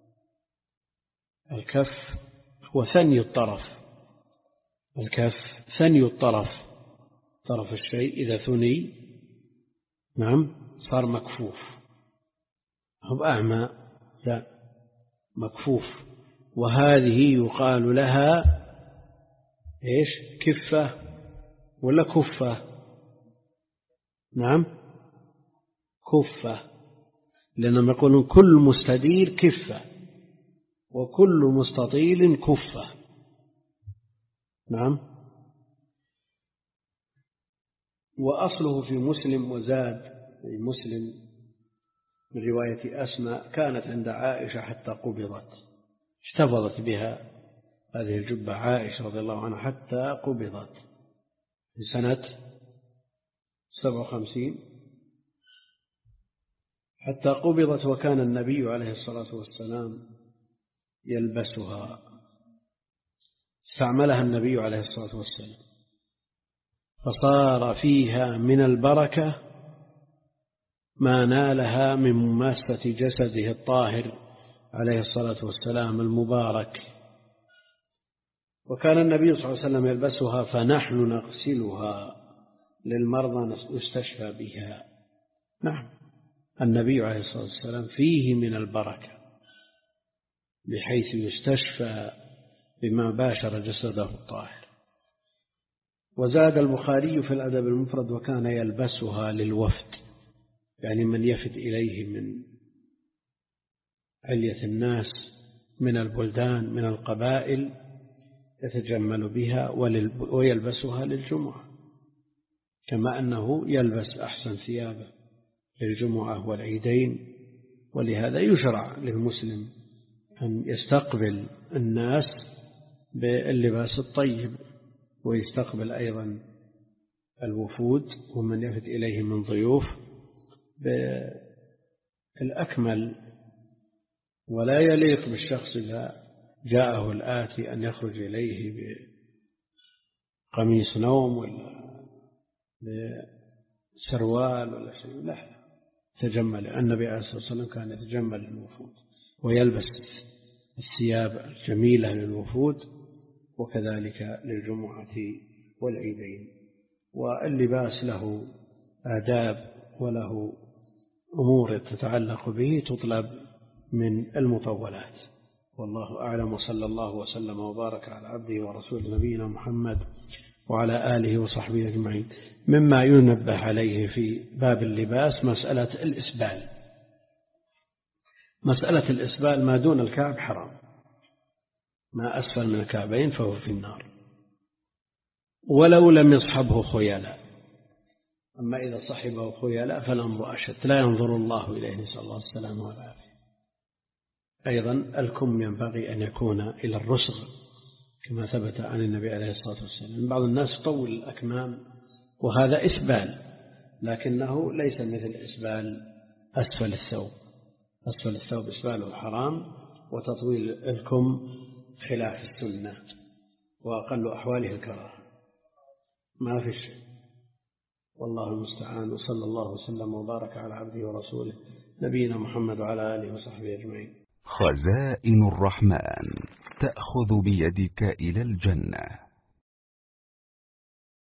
الكف هو ثني الطرف. الكف ثني الطرف طرف الشيء إذا ثني نعم صار مكفوف. هو أعمى لا مكفوف. وهذه يقال لها إيش؟ كفة ولا كفة؟ نعم كفة، لأنهم يقولون كل مستدير كفة وكل مستطيل كفة. نعم. وأصله في مسلم وزاد في مسلم من رواية أسماء كانت عند عائشة حتى قبضت، احتفظت بها هذه الجبة عائشة رضي الله عنها حتى قبضت في سنة سبع وخمسين، حتى قبضت، وكان النبي عليه الصلاة والسلام يلبسها، استعملها النبي عليه الصلاة والسلام، فصار فيها من البركة ما نالها من مماسة جسده الطاهر عليه الصلاة والسلام المبارك. وكان النبي صلى الله عليه وسلم يلبسها فنحن نغسلها للمرضى يستشفى بها. نعم، النبي عليه الصلاة والسلام فيه من البركة بحيث يستشفى بما باشر جسده الطاهر. وزاد البخاري في الأدب المفرد وكان يلبسها للوفد، يعني من يفد إليه من علية الناس من البلدان من القبائل يتجمل بها ويلبسها للجمعة، كما أنه يلبس أحسن ثيابه للجمعة والعيدين. ولهذا يشرع للمسلم أن يستقبل الناس باللباس الطيب، ويستقبل أيضا الوفود ومن يفد إليه من ضيوف بالأكمل. ولا يليق بالشخص إذا جاءه الآتي أن يخرج إليه بقميص نوم ولا بسروال ولا شيء، لا، تجمل. النبي عليه الصلاة والسلام كان يتجمل للوفود ويلبس الثياب الجميلة للوفود وكذلك للجمعة والعيدين. واللباس له آداب وله أمور تتعلق به تطلب من المطولات. والله أعلم، وصلى الله وسلم وبارك على عبده ورسول نبينا محمد وعلى آله وصحبه أجمعين. مما ينبه عليه في باب اللباس مسألة الإسبال. مسألة الإسبال ما دون الكعب حرام، ما أسفل من الكعبين فهو في النار ولو لم يصحبه خيلاء. أما إذا صحبه خيلاء فالأمر أشد، لا ينظر الله إليه، نسأل الله السلامة والعافية. أيضا الكم ينبغي أن يكون إلى الرسغ كما ثبت عن النبي عليه الصلاة والسلام. بعض الناس يطول الأكمام وهذا إسبال، لكنه ليس مثل إسبال أسفل الثوب. أسفل الثوب إسباله حرام، وتطويل الكم خلاف السنة، وأقل أحواله الكراهة، ما في شيء. والله المستعان، وصلى الله وسلم وبارك على عبده ورسوله نبينا محمد وعلى آله وصحبه أجمعين. خزائن الرحمن تأخذ بيدك إلى الجنة.